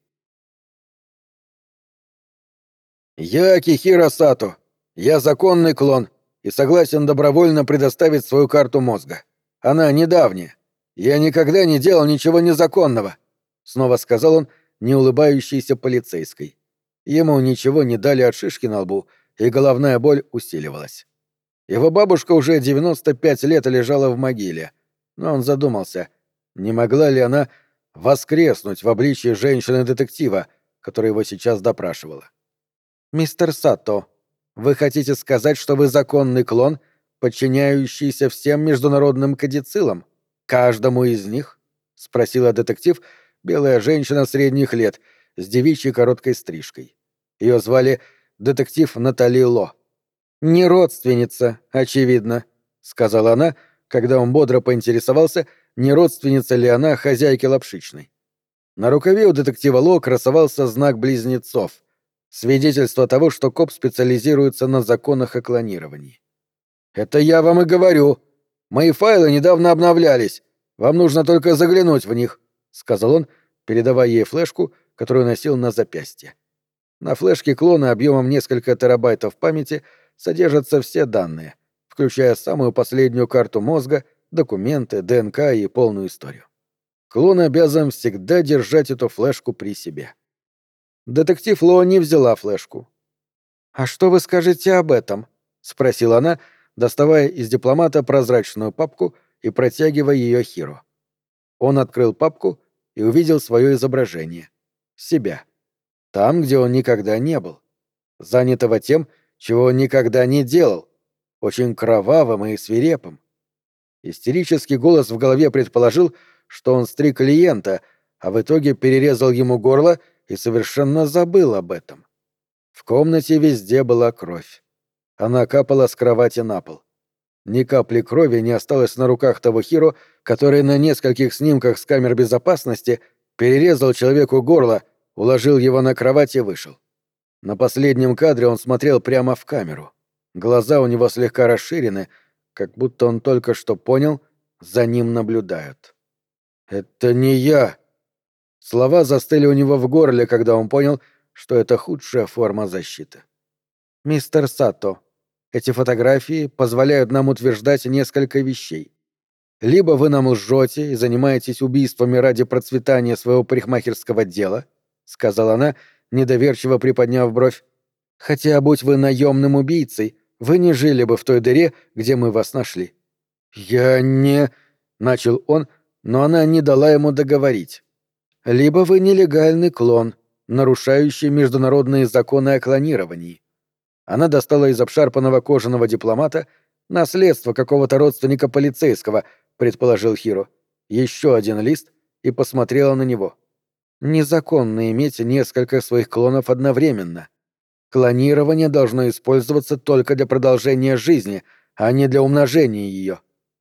«Я Акихиро Сато. Я законный клон и согласен добровольно предоставить свою карту мозга. Она недавняя. Я никогда не делал ничего незаконного», — снова сказал он неулыбающейся полицейской. Ему ничего не дали от шишки на лбу, и головная боль усиливалась. Его бабушка уже 95 лет лежала в могиле, но он задумался, не могла ли она воскреснуть в обличье женщины-детектива, которая его сейчас допрашивала. «Мистер Сато, вы хотите сказать, что вы законный клон, подчиняющийся всем международным кодицилам? Каждому из них?» — спросила детектив, белая женщина средних лет, с девичьей короткой стрижкой. Ее звали детектив Натали Ло. «Не родственница, очевидно», — сказала она, когда он бодро поинтересовался, не родственница ли она хозяйки Лапшичной. На рукаве у детектива Ло красовался знак близнецов, свидетельство того, что коп специализируется на законах о клонировании. «Это я вам и говорю. Мои файлы недавно обновлялись. Вам нужно только заглянуть в них», — сказал он, передавая ей флешку, которую носил на запястье. На флешке клона объемом несколько терабайтов памяти содержатся все данные, включая самую последнюю карту мозга, документы, ДНК и полную историю. Клон обязан всегда держать эту флешку при себе. Детектив Ло не взяла флешку. «А что вы скажете об этом?» — спросила она, доставая из дипломата прозрачную папку и протягивая ее Хиро. Он открыл папку и увидел свое изображение. Себя. Там, где он никогда не был. Занятого тем, чего он никогда не делал. Очень кровавым и свирепым. Истерический голос в голове предположил, что он стриг клиента, а в итоге перерезал ему горло и совершенно забыл об этом. В комнате везде была кровь. Она капала с кровати на пол. Ни капли крови не осталось на руках того Хиро, который на нескольких снимках с камер безопасности перерезал человеку горло, уложил его на кровать и вышел. На последнем кадре он смотрел прямо в камеру. Глаза у него слегка расширены, как будто он только что понял, за ним наблюдают. «Это не я!» Слова застыли у него в горле, когда он понял, что это худшая форма защиты. «Мистер Сато, эти фотографии позволяют нам утверждать несколько вещей. Либо вы нам лжете и занимаетесь убийствами ради процветания своего парикмахерского дела», — сказала она, недоверчиво приподняв бровь. «Хотя, будь вы наемным убийцей, вы не жили бы в той дыре, где мы вас нашли». «Я не...» — начал он, но она не дала ему договорить. «Либо вы нелегальный клон, нарушающий международные законы о клонировании». Она достала из обшарпанного кожаного дипломата наследство какого-то родственника полицейского, предположил Хиро, еще один лист и посмотрела на него. Незаконно иметь несколько своих клонов одновременно. Клонирование должно использоваться только для продолжения жизни, а не для умножения ее.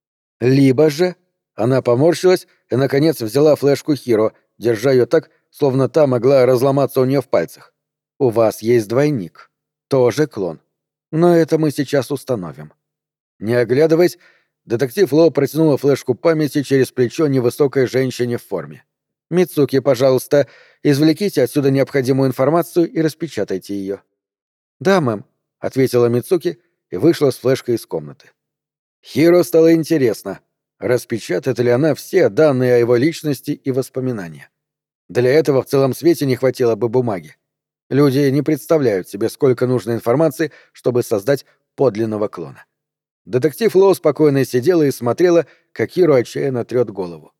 Либо же... Она поморщилась и, наконец, взяла флешку Хиро, держа ее так, словно та могла разломаться у нее в пальцах. У вас есть двойник. Тоже клон. Но это мы сейчас установим. Не оглядываясь, детектив Ло протянула флешку памяти через плечо невысокой женщине в форме. «Мицуки, пожалуйста, извлеките отсюда необходимую информацию и распечатайте ее». «Да, мэм», — ответила Мицуки и вышла с флешкой из комнаты. Хиро стало интересно, распечатает ли она все данные о его личности и воспоминания. Для этого в целом свете не хватило бы бумаги. Люди не представляют себе, сколько нужно информации, чтобы создать подлинного клона. Детектив Лоу спокойно сидела и смотрела, как Хиро отчаянно трёт голову.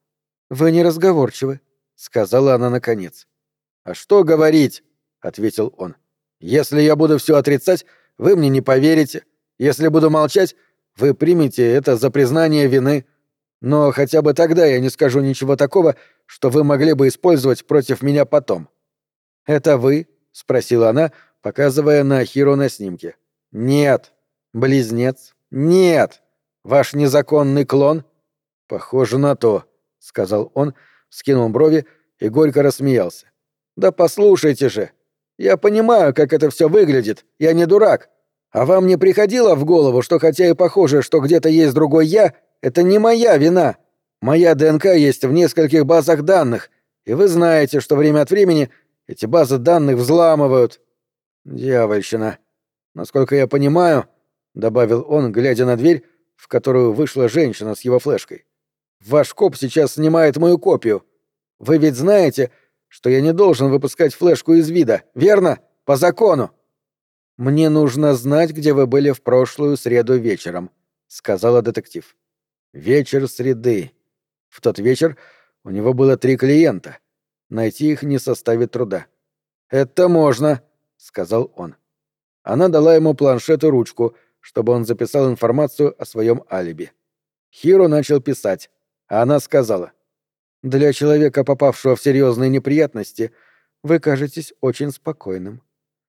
«Вы неразговорчивы», — сказала она наконец. «А что говорить?» — ответил он. «Если я буду все отрицать, вы мне не поверите. Если буду молчать, вы примете это за признание вины. Но хотя бы тогда я не скажу ничего такого, что вы могли бы использовать против меня потом». «Это вы?» — спросила она, показывая на Хиро на снимке. «Нет». «Близнец?» «Нет». «Ваш незаконный клон?» «Похоже на то», — сказал он, вскинул брови и горько рассмеялся. «Да послушайте же! Я понимаю, как это все выглядит, я не дурак. А вам не приходило в голову, что хотя и похоже, что где-то есть другой я, это не моя вина? Моя ДНК есть в нескольких базах данных, и вы знаете, что время от времени эти базы данных взламывают. Дьявольщина. Насколько я понимаю, — добавил он, глядя на дверь, в которую вышла женщина с его флешкой, — ваш коп сейчас снимает мою копию. Вы ведь знаете, что я не должен выпускать флешку из вида, верно? По закону. Мне нужно знать, где вы были в прошлую среду вечером, — сказала детектив. Вечер среды. В тот вечер у него было 3 клиента. Найти их не составит труда. «Это можно», — сказал он. Она дала ему планшет и ручку, чтобы он записал информацию о своем алиби. Хиро начал писать, а она сказала: «Для человека, попавшего в серьезные неприятности, вы кажетесь очень спокойным».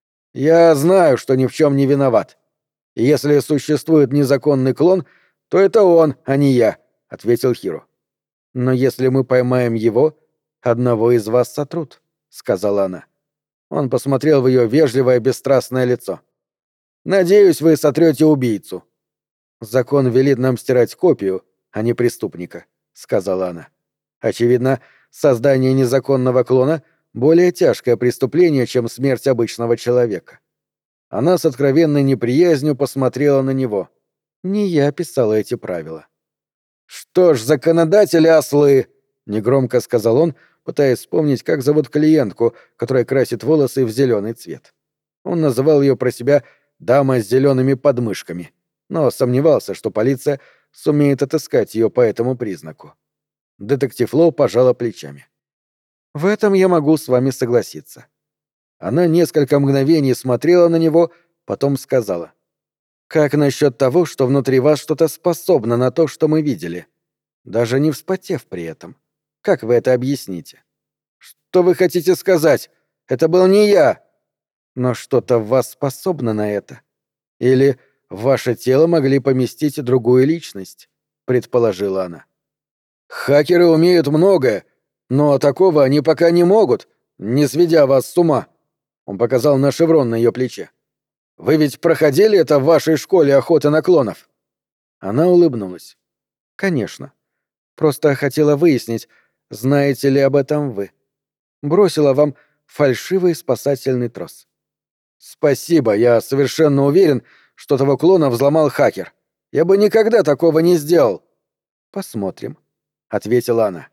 «Я знаю, что ни в чем не виноват. И если существует незаконный клон, то это он, а не я», — ответил Хиро. «Но если мы поймаем его, одного из вас сотрут», — сказала она. Он посмотрел в ее вежливое, бесстрастное лицо. «Надеюсь, вы сотрете убийцу». «Закон велит нам стирать копию, а не преступника», — сказала она. «Очевидно, создание незаконного клона — более тяжкое преступление, чем смерть обычного человека». Она с откровенной неприязнью посмотрела на него. «Не я писала эти правила». «Что ж, законодатели ослы!» — негромко сказал он, пытаясь вспомнить, как зовут клиентку, которая красит волосы в зеленый цвет. Он называл ее про себя «дама с зелеными подмышками», но сомневался, что полиция сумеет отыскать ее по этому признаку. Детектив Лоу пожала плечами. «В этом я могу с вами согласиться». Она несколько мгновений смотрела на него, потом сказала: «Как насчет того, что внутри вас что-то способно на то, что мы видели, даже не вспотев при этом? Как вы это объясните?» «Что вы хотите сказать? Это был не я!» «Но что-то в вас способно на это. Или в ваше тело могли поместить другую личность», — предположила она. «Хакеры умеют многое, но такого они пока не могут, не сведя вас с ума». Он показал на шеврон на ее плече. «Вы ведь проходили это в вашей школе охоты на клонов?» Она улыбнулась. «Конечно. Просто хотела выяснить, знаете ли об этом вы. Бросила вам фальшивый спасательный трос». «Спасибо, я совершенно уверен, что того клона взломал хакер. Я бы никогда такого не сделал». «Посмотрим», — ответила она.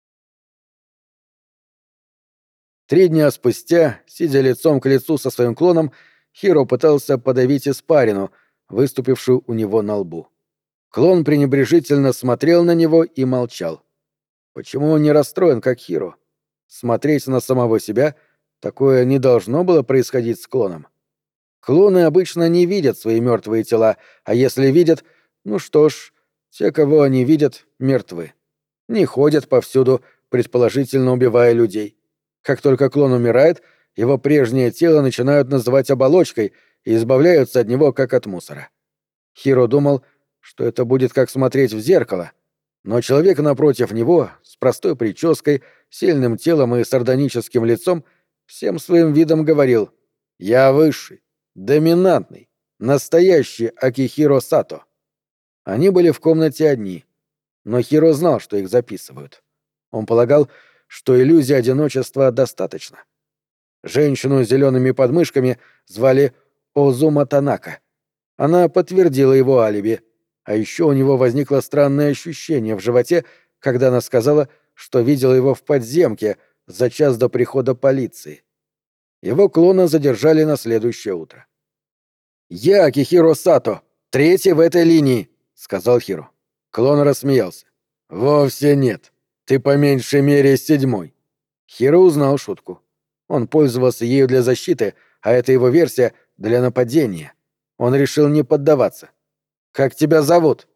3 дня спустя, сидя лицом к лицу со своим клоном, Хиро пытался подавить испарину, выступившую у него на лбу. Клон пренебрежительно смотрел на него и молчал. Почему он не расстроен, как Хиро? Смотреть на самого себя — такое не должно было происходить с клоном. Клоны обычно не видят свои мертвые тела, а если видят, ну что ж, те, кого они видят, мертвы. Не ходят повсюду, предположительно убивая людей. Как только клон умирает, его прежнее тело начинают называть оболочкой и избавляются от него, как от мусора. Хиро думал, что это будет как смотреть в зеркало, но человек напротив него, с простой прической, сильным телом и сардоническим лицом, всем своим видом говорил: «Я высший, доминантный, настоящий Акихиро Сато». Они были в комнате одни, но Хиро знал, что их записывают. Он полагал, что иллюзии одиночества достаточно. Женщину с зелеными подмышками звали Озума Танака. Она подтвердила его алиби, а еще у него возникло странное ощущение в животе, когда она сказала, что видела его в подземке за час до прихода полиции. Его клона задержали на следующее утро. «Я Акихиро Сато, третий в этой линии», — сказал Хиро. Клон рассмеялся. «Вовсе нет. Ты по меньшей мере 7-й». Хиро узнал шутку. Он пользовался ею для защиты, а это его версия — для нападения. Он решил не поддаваться. «Как тебя зовут?»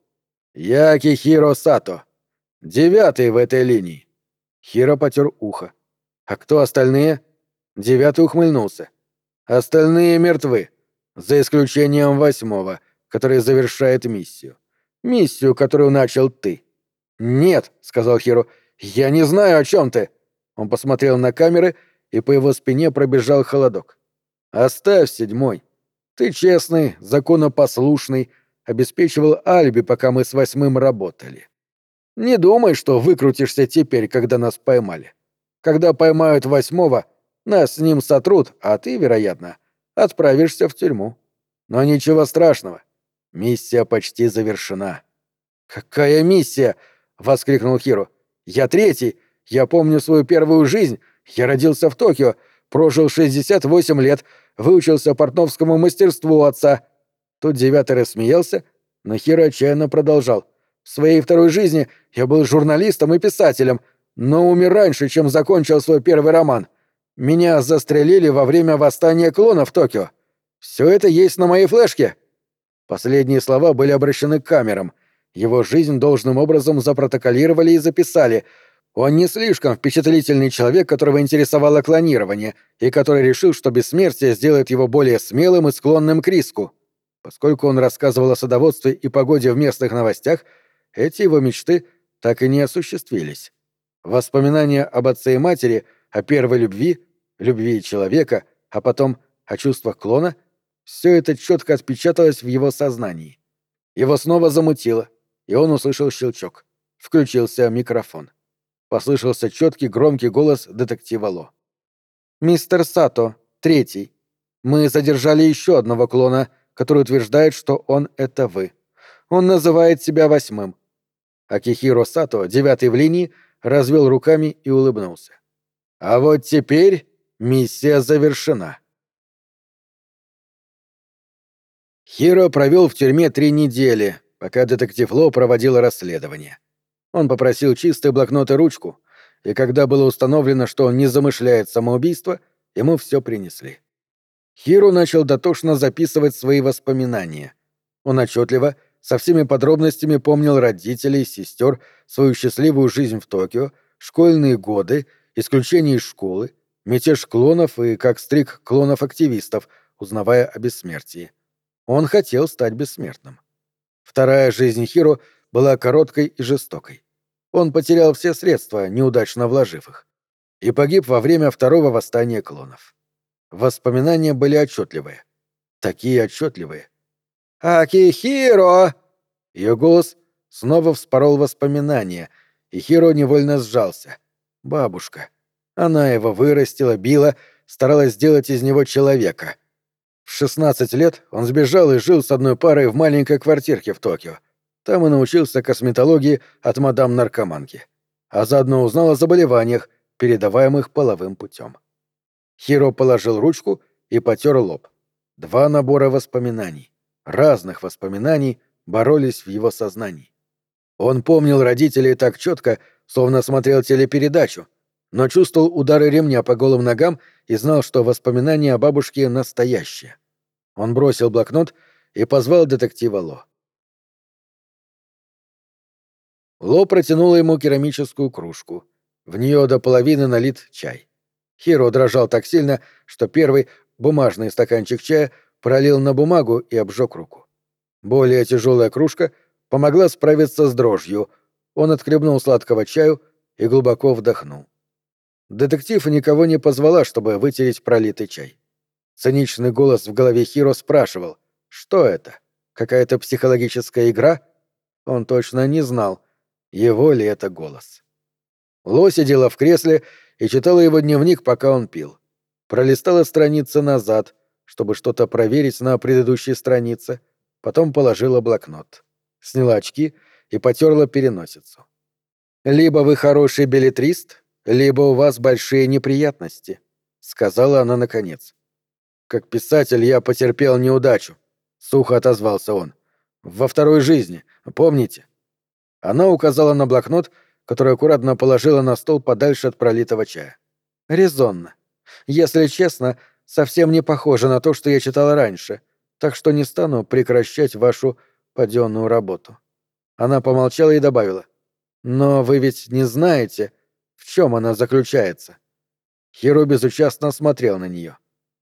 «Я Акихиро Сато. 9-й в этой линии». Хиро потер ухо. «А кто остальные?» 9-й ухмыльнулся. «Остальные мертвы, за исключением 8-го, который завершает миссию. Миссию, которую начал ты». «Нет», — сказал Хиро, — «я не знаю, о чем ты». Он посмотрел на камеры, и по его спине пробежал холодок. «Оставь 7-й. Ты честный, законопослушный, обеспечивал алиби, пока мы с 8-м работали. Не думай, что выкрутишься теперь, когда нас поймали. Когда поймают 8-го, нас с ним сотрут, а ты, вероятно, отправишься в тюрьму. Но ничего страшного. Миссия почти завершена». «Какая миссия?» — воскликнул Хиро. «Я 3-й. Я помню свою первую жизнь. Я родился в Токио, прожил 68 лет, выучился портновскому мастерству у отца». Тут 9-й рассмеялся, но Хиро отчаянно продолжал. «В своей второй жизни я был журналистом и писателем, но умер раньше, чем закончил свой первый роман. Меня застрелили во время восстания клонов в Токио. Все это есть на моей флешке». Последние слова были обращены к камерам. Его жизнь должным образом запротоколировали и записали. Он не слишком впечатлительный человек, которого интересовало клонирование, и который решил, что бессмертие сделает его более смелым и склонным к риску. Поскольку он рассказывал о садоводстве и погоде в местных новостях, эти его мечты так и не осуществились. Воспоминания об отце и матери, о первой любви, любви человека, а потом о чувствах клона — все это четко отпечаталось в его сознании. Его снова замутило, и он услышал щелчок. Включился микрофон. Послышался четкий громкий голос детектива Ло. «Мистер Сато, 3-й. Мы задержали еще одного клона, который утверждает, что он — это вы. Он называет себя 8-м». Акихиро Сато, 9-й в линии, развел руками и улыбнулся. «А вот теперь миссия завершена». Хиро провел в тюрьме 3 недели, пока детектив Ло проводил расследование. Он попросил чистый блокнот и ручку, и когда было установлено, что он не замышляет самоубийство, ему все принесли. Хиро начал дотошно записывать свои воспоминания. Он отчетливо, со всеми подробностями помнил родителей, сестер, свою счастливую жизнь в Токио, школьные годы, исключение из школы, мятеж клонов и как стриг клонов-активистов, узнавая о бессмертии. Он хотел стать бессмертным. Вторая жизнь Хиро была короткой и жестокой. Он потерял все средства, неудачно вложив их, и погиб во время второго восстания клонов. Воспоминания были отчетливые. Такие отчетливые. «Акихиро!» Ее голос снова вспорол воспоминания, и Хиро невольно сжался. Бабушка. Она его вырастила, била, старалась сделать из него человека. В 16 лет он сбежал и жил с одной парой в маленькой квартирке в Токио. Там и научился косметологии от мадам-наркоманки. А заодно узнал о заболеваниях, передаваемых половым путем. Хиро положил ручку и потер лоб. 2 набора воспоминаний, разных воспоминаний, боролись в его сознании. Он помнил родителей так четко, словно смотрел телепередачу, но чувствовал удары ремня по голым ногам и знал, что воспоминания о бабушке настоящие. Он бросил блокнот и позвал детектива Ло. Ло протянула ему керамическую кружку. В нее до половины налит чай. Хиро дрожал так сильно, что первый, бумажный стаканчик чая, пролил на бумагу и обжег руку. Более тяжелая кружка помогла справиться с дрожью. Он отхлебнул сладкого чаю и глубоко вдохнул. Детектив никого не позвала, чтобы вытереть пролитый чай. Циничный голос в голове Хиро спрашивал, что это? Какая-то психологическая игра? Он точно не знал, его ли это голос. Ло сидела в кресле и читала его дневник, пока он пил. Пролистала страницы назад, чтобы что-то проверить на предыдущей странице, потом положила блокнот. Сняла очки и потерла переносицу. «Либо вы хороший беллетрист, либо у вас большие неприятности», — сказала она наконец. «Как писатель я потерпел неудачу», — сухо отозвался он. «Во второй жизни, помните?» Она указала на блокнот, которую аккуратно положила на стол подальше от пролитого чая. «Резонно. Если честно, совсем не похоже на то, что я читала раньше, так что не стану прекращать вашу паденную работу». Она помолчала и добавила. «Но вы ведь не знаете, в чем она заключается?» Хиро безучастно смотрел на нее.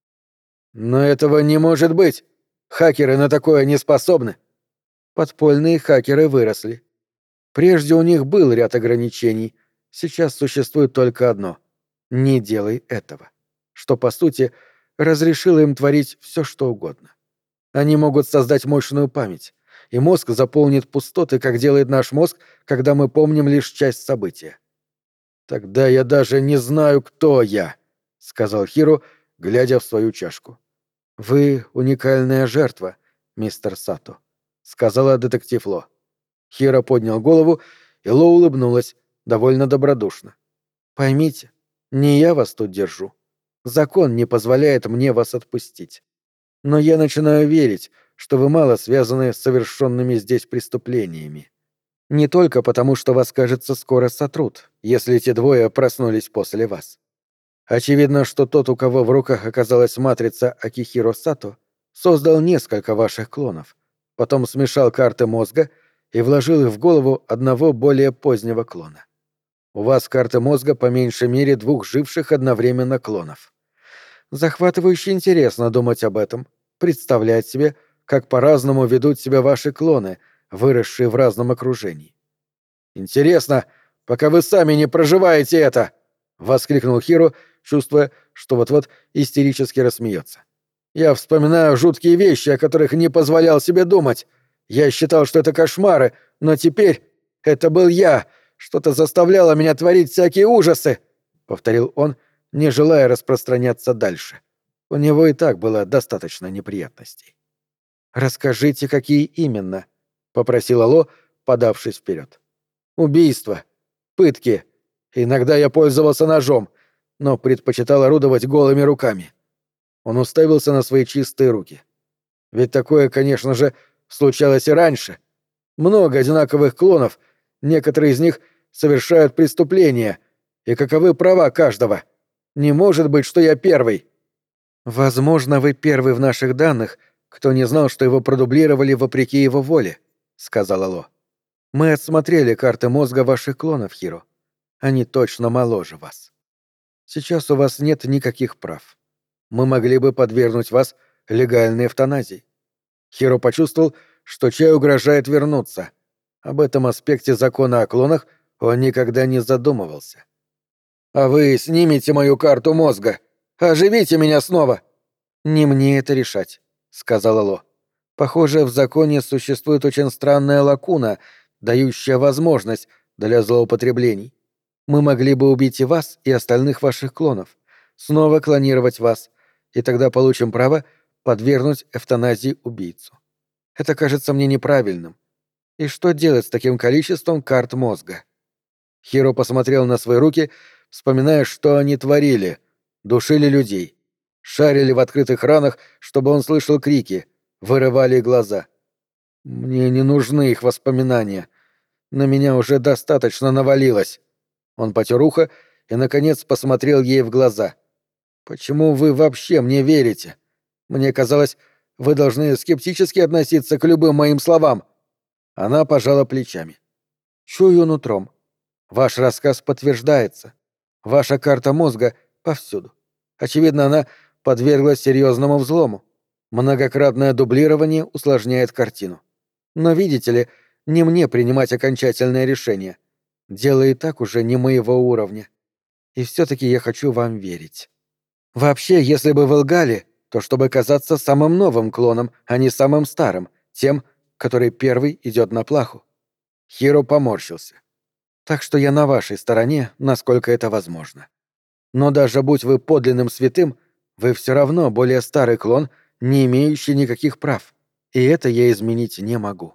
«Но этого не может быть! Хакеры на такое не способны!» Подпольные хакеры выросли. Прежде у них был ряд ограничений, сейчас существует только одно — не делай этого, что, по сути, разрешило им творить все, что угодно. Они могут создать мощную память, и мозг заполнит пустоты, как делает наш мозг, когда мы помним лишь часть события. «Тогда я даже не знаю, кто я», — сказал Хиро, глядя в свою чашку. «Вы уникальная жертва, мистер Сато», — сказала детектив Ло. Хиро поднял голову, и Ло улыбнулась, довольно добродушно. «Поймите, не я вас тут держу. Закон не позволяет мне вас отпустить. Но я начинаю верить, что вы мало связаны с совершенными здесь преступлениями. Не только потому, что вас, кажется, скоро сотрут, если эти двое проснулись после вас. Очевидно, что тот, у кого в руках оказалась матрица Акихиро Сато, создал несколько ваших клонов, потом смешал карты мозга и вложил их в голову одного более позднего клона. У вас карты мозга по меньшей мере 2 живших одновременно клонов. Захватывающе интересно думать об этом, представлять себе, как по-разному ведут себя ваши клоны, выросшие в разном окружении. «Интересно, пока вы сами не проживаете это!» — воскликнул Хиро, чувствуя, что вот-вот истерически рассмеется. «Я вспоминаю жуткие вещи, о которых не позволял себе думать. Я считал, что это кошмары, но теперь это был я. Что-то заставляло меня творить всякие ужасы!» — повторил он, не желая распространяться дальше. У него и так было достаточно неприятностей. «Расскажите, какие именно?» — попросила Ло, подавшись вперед. «Убийства, пытки. Иногда я пользовался ножом, но предпочитал орудовать голыми руками». Он уставился на свои чистые руки. «Ведь такое, конечно же, случалось и раньше. Много одинаковых клонов, некоторые из них совершают преступления. И каковы права каждого? Не может быть, что я первый». «Возможно, вы первый в наших данных, кто не знал, что его продублировали вопреки его воле», — сказала Ло. «Мы отсмотрели карты мозга ваших клонов, Хиро. Они точно моложе вас. Сейчас у вас нет никаких прав. Мы могли бы подвергнуть вас легальной эвтаназии». Хиро почувствовал, что чай угрожает вернуться. Об этом аспекте закона о клонах он никогда не задумывался. «А вы снимете мою карту мозга! Оживите меня снова!» «Не мне это решать», — сказала Ло. «Похоже, в законе существует очень странная лакуна, дающая возможность для злоупотреблений. Мы могли бы убить и вас, и остальных ваших клонов, снова клонировать вас, и тогда получим право подвергнуть эвтаназии убийцу. Это кажется мне неправильным. И что делать с таким количеством карт мозга?» Хиро посмотрел на свои руки, вспоминая, что они творили. Душили людей. Шарили в открытых ранах, чтобы он слышал крики. Вырывали глаза. «Мне не нужны их воспоминания. На меня уже достаточно навалилось». Он потер ухо и, наконец, посмотрел ей в глаза. «Почему вы вообще мне верите? Мне казалось, вы должны скептически относиться к любым моим словам». Она пожала плечами. «Чую нутром. Ваш рассказ подтверждается. Ваша карта мозга повсюду. Очевидно, она подверглась серьезному взлому. Многократное дублирование усложняет картину. Но, видите ли, не мне принимать окончательное решение. Дело и так уже не моего уровня. И все-таки я хочу вам верить. Вообще, если бы вы лгали, то чтобы казаться самым новым клоном, а не самым старым, тем, который первый идет на плаху». Хиро поморщился. «Так что я на вашей стороне, насколько это возможно. Но даже будь вы подлинным святым, вы все равно более старый клон, не имеющий никаких прав. И это я изменить не могу».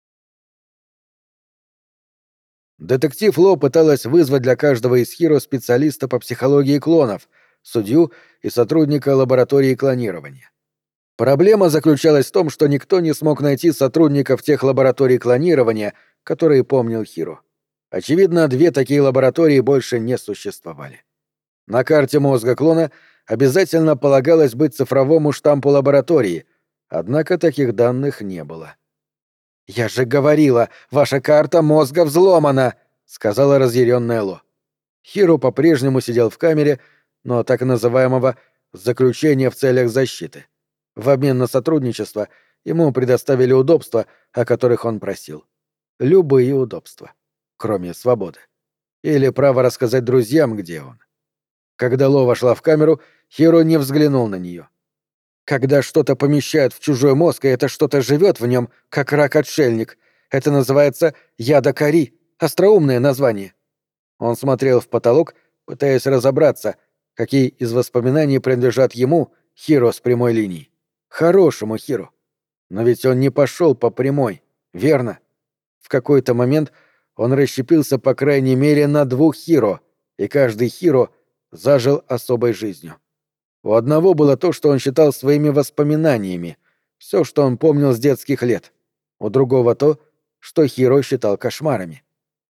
Детектив Ло пыталась вызвать для каждого из Хиро специалиста по психологии клонов, судью и сотрудника лаборатории клонирования. Проблема заключалась в том, что никто не смог найти сотрудников тех лабораторий клонирования, которые помнил Хиро. Очевидно, две такие лаборатории больше не существовали. На карте мозга клона обязательно полагалось быть цифровому штампу лаборатории, однако таких данных не было. «Я же говорила, ваша карта мозга взломана!» — сказала разъяренная Ло. Хиро по-прежнему сидел в камере, но так называемого «заключения в целях защиты». В обмен на сотрудничество ему предоставили удобства, о которых он просил. Любые удобства, кроме свободы. Или право рассказать друзьям, где он. Когда Ло вошла в камеру, Хиро не взглянул на нее. Когда что-то помещают в чужой мозг, и это что-то живет в нем, как рак-отшельник, это называется ядокари, остроумное название. Он смотрел в потолок, пытаясь разобраться, какие из воспоминаний принадлежат ему, Хиро с прямой линии. Хорошему Хиро. Но ведь он не пошел по прямой, верно? В какой-то момент он расщепился по крайней мере на двух Хиро, и каждый Хиро зажил особой жизнью. У одного было то, что он считал своими воспоминаниями, все, что он помнил с детских лет. У другого то, что Хиро считал кошмарами.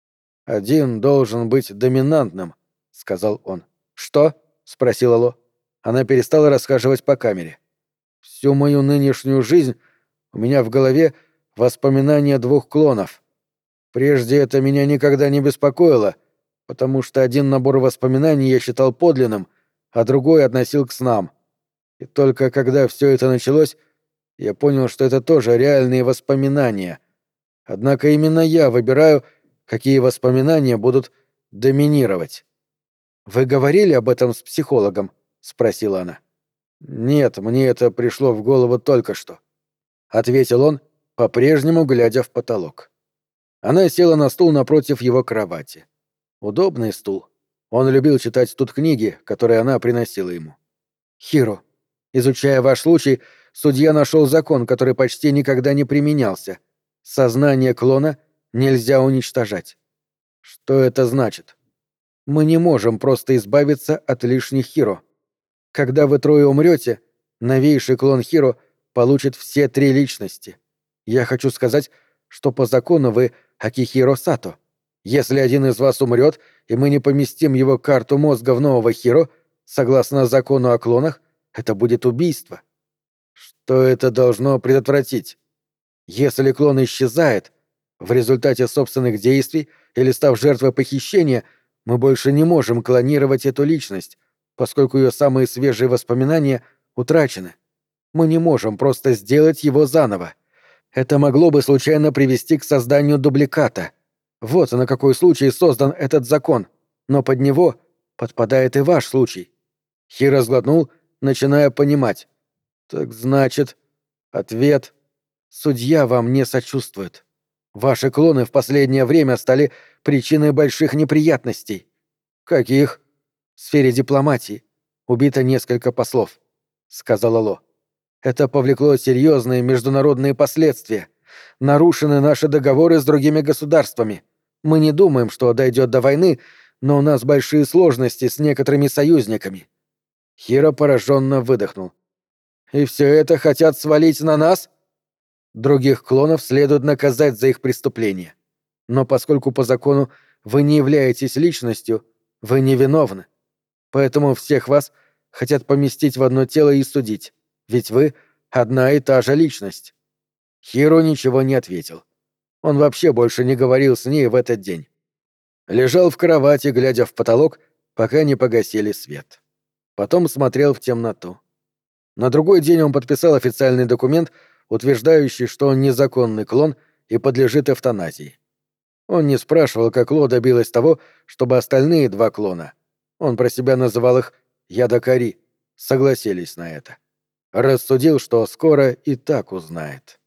«Один должен быть доминантным», — сказал он. «Что?» — спросила Ло. Она перестала расхаживать по камере. «Всю мою нынешнюю жизнь у меня в голове воспоминания двух клонов. Прежде это меня никогда не беспокоило, потому что один набор воспоминаний я считал подлинным, а другой относил к снам. И только когда все это началось, я понял, что это тоже реальные воспоминания. Однако именно я выбираю, какие воспоминания будут доминировать. «Вы говорили об этом с психологом?» — спросила она. «Нет, мне это пришло в голову только что», — ответил он, по-прежнему глядя в потолок. Она села на стул напротив его кровати. Удобный стул. Он любил читать тут книги, которые она приносила ему. «Хиро, изучая ваш случай, судья нашел закон, который почти никогда не применялся. Сознание клона нельзя уничтожать». «Что это значит?» «Мы не можем просто избавиться от лишних Хиро. Когда вы трое умрете, новейший клон Хиро получит все три личности. Я хочу сказать, что по закону вы Акихиро Сато. Если один из вас умрет, и мы не поместим его карту мозга в нового Хиро, согласно закону о клонах, это будет убийство. Что это должно предотвратить? Если клон исчезает, в результате собственных действий или став жертвой похищения, мы больше не можем клонировать эту личность, поскольку ее самые свежие воспоминания утрачены. Мы не можем просто сделать его заново. Это могло бы случайно привести к созданию дубликата. Вот на какой случай создан этот закон, но под него подпадает и ваш случай». Хиро сглотнул, начиная понимать. «Так значит...» Ответ. «Судья вам не сочувствует. Ваши клоны в последнее время стали причиной больших неприятностей». «Каких?» «В сфере дипломатии. Убито несколько послов», — сказала Ло. «Это повлекло серьезные международные последствия. Нарушены наши договоры с другими государствами. Мы не думаем, что дойдет до войны, но у нас большие сложности с некоторыми союзниками». Хиро пораженно выдохнул. «И все это хотят свалить на нас?» «Других клонов следует наказать за их преступления. Но поскольку по закону вы не являетесь личностью, вы невиновны. Поэтому всех вас хотят поместить в одно тело и судить, ведь вы одна и та же личность». Хиро ничего не ответил. Он вообще больше не говорил с ней в этот день. Лежал в кровати, глядя в потолок, пока не погасили свет. Потом смотрел в темноту. На другой день он подписал официальный документ, утверждающий, что он незаконный клон и подлежит эвтаназии. Он не спрашивал, как Ло добилась того, чтобы остальные два клона, он про себя называл их «ядокари», согласились на это. Рассудил, что скоро и так узнает.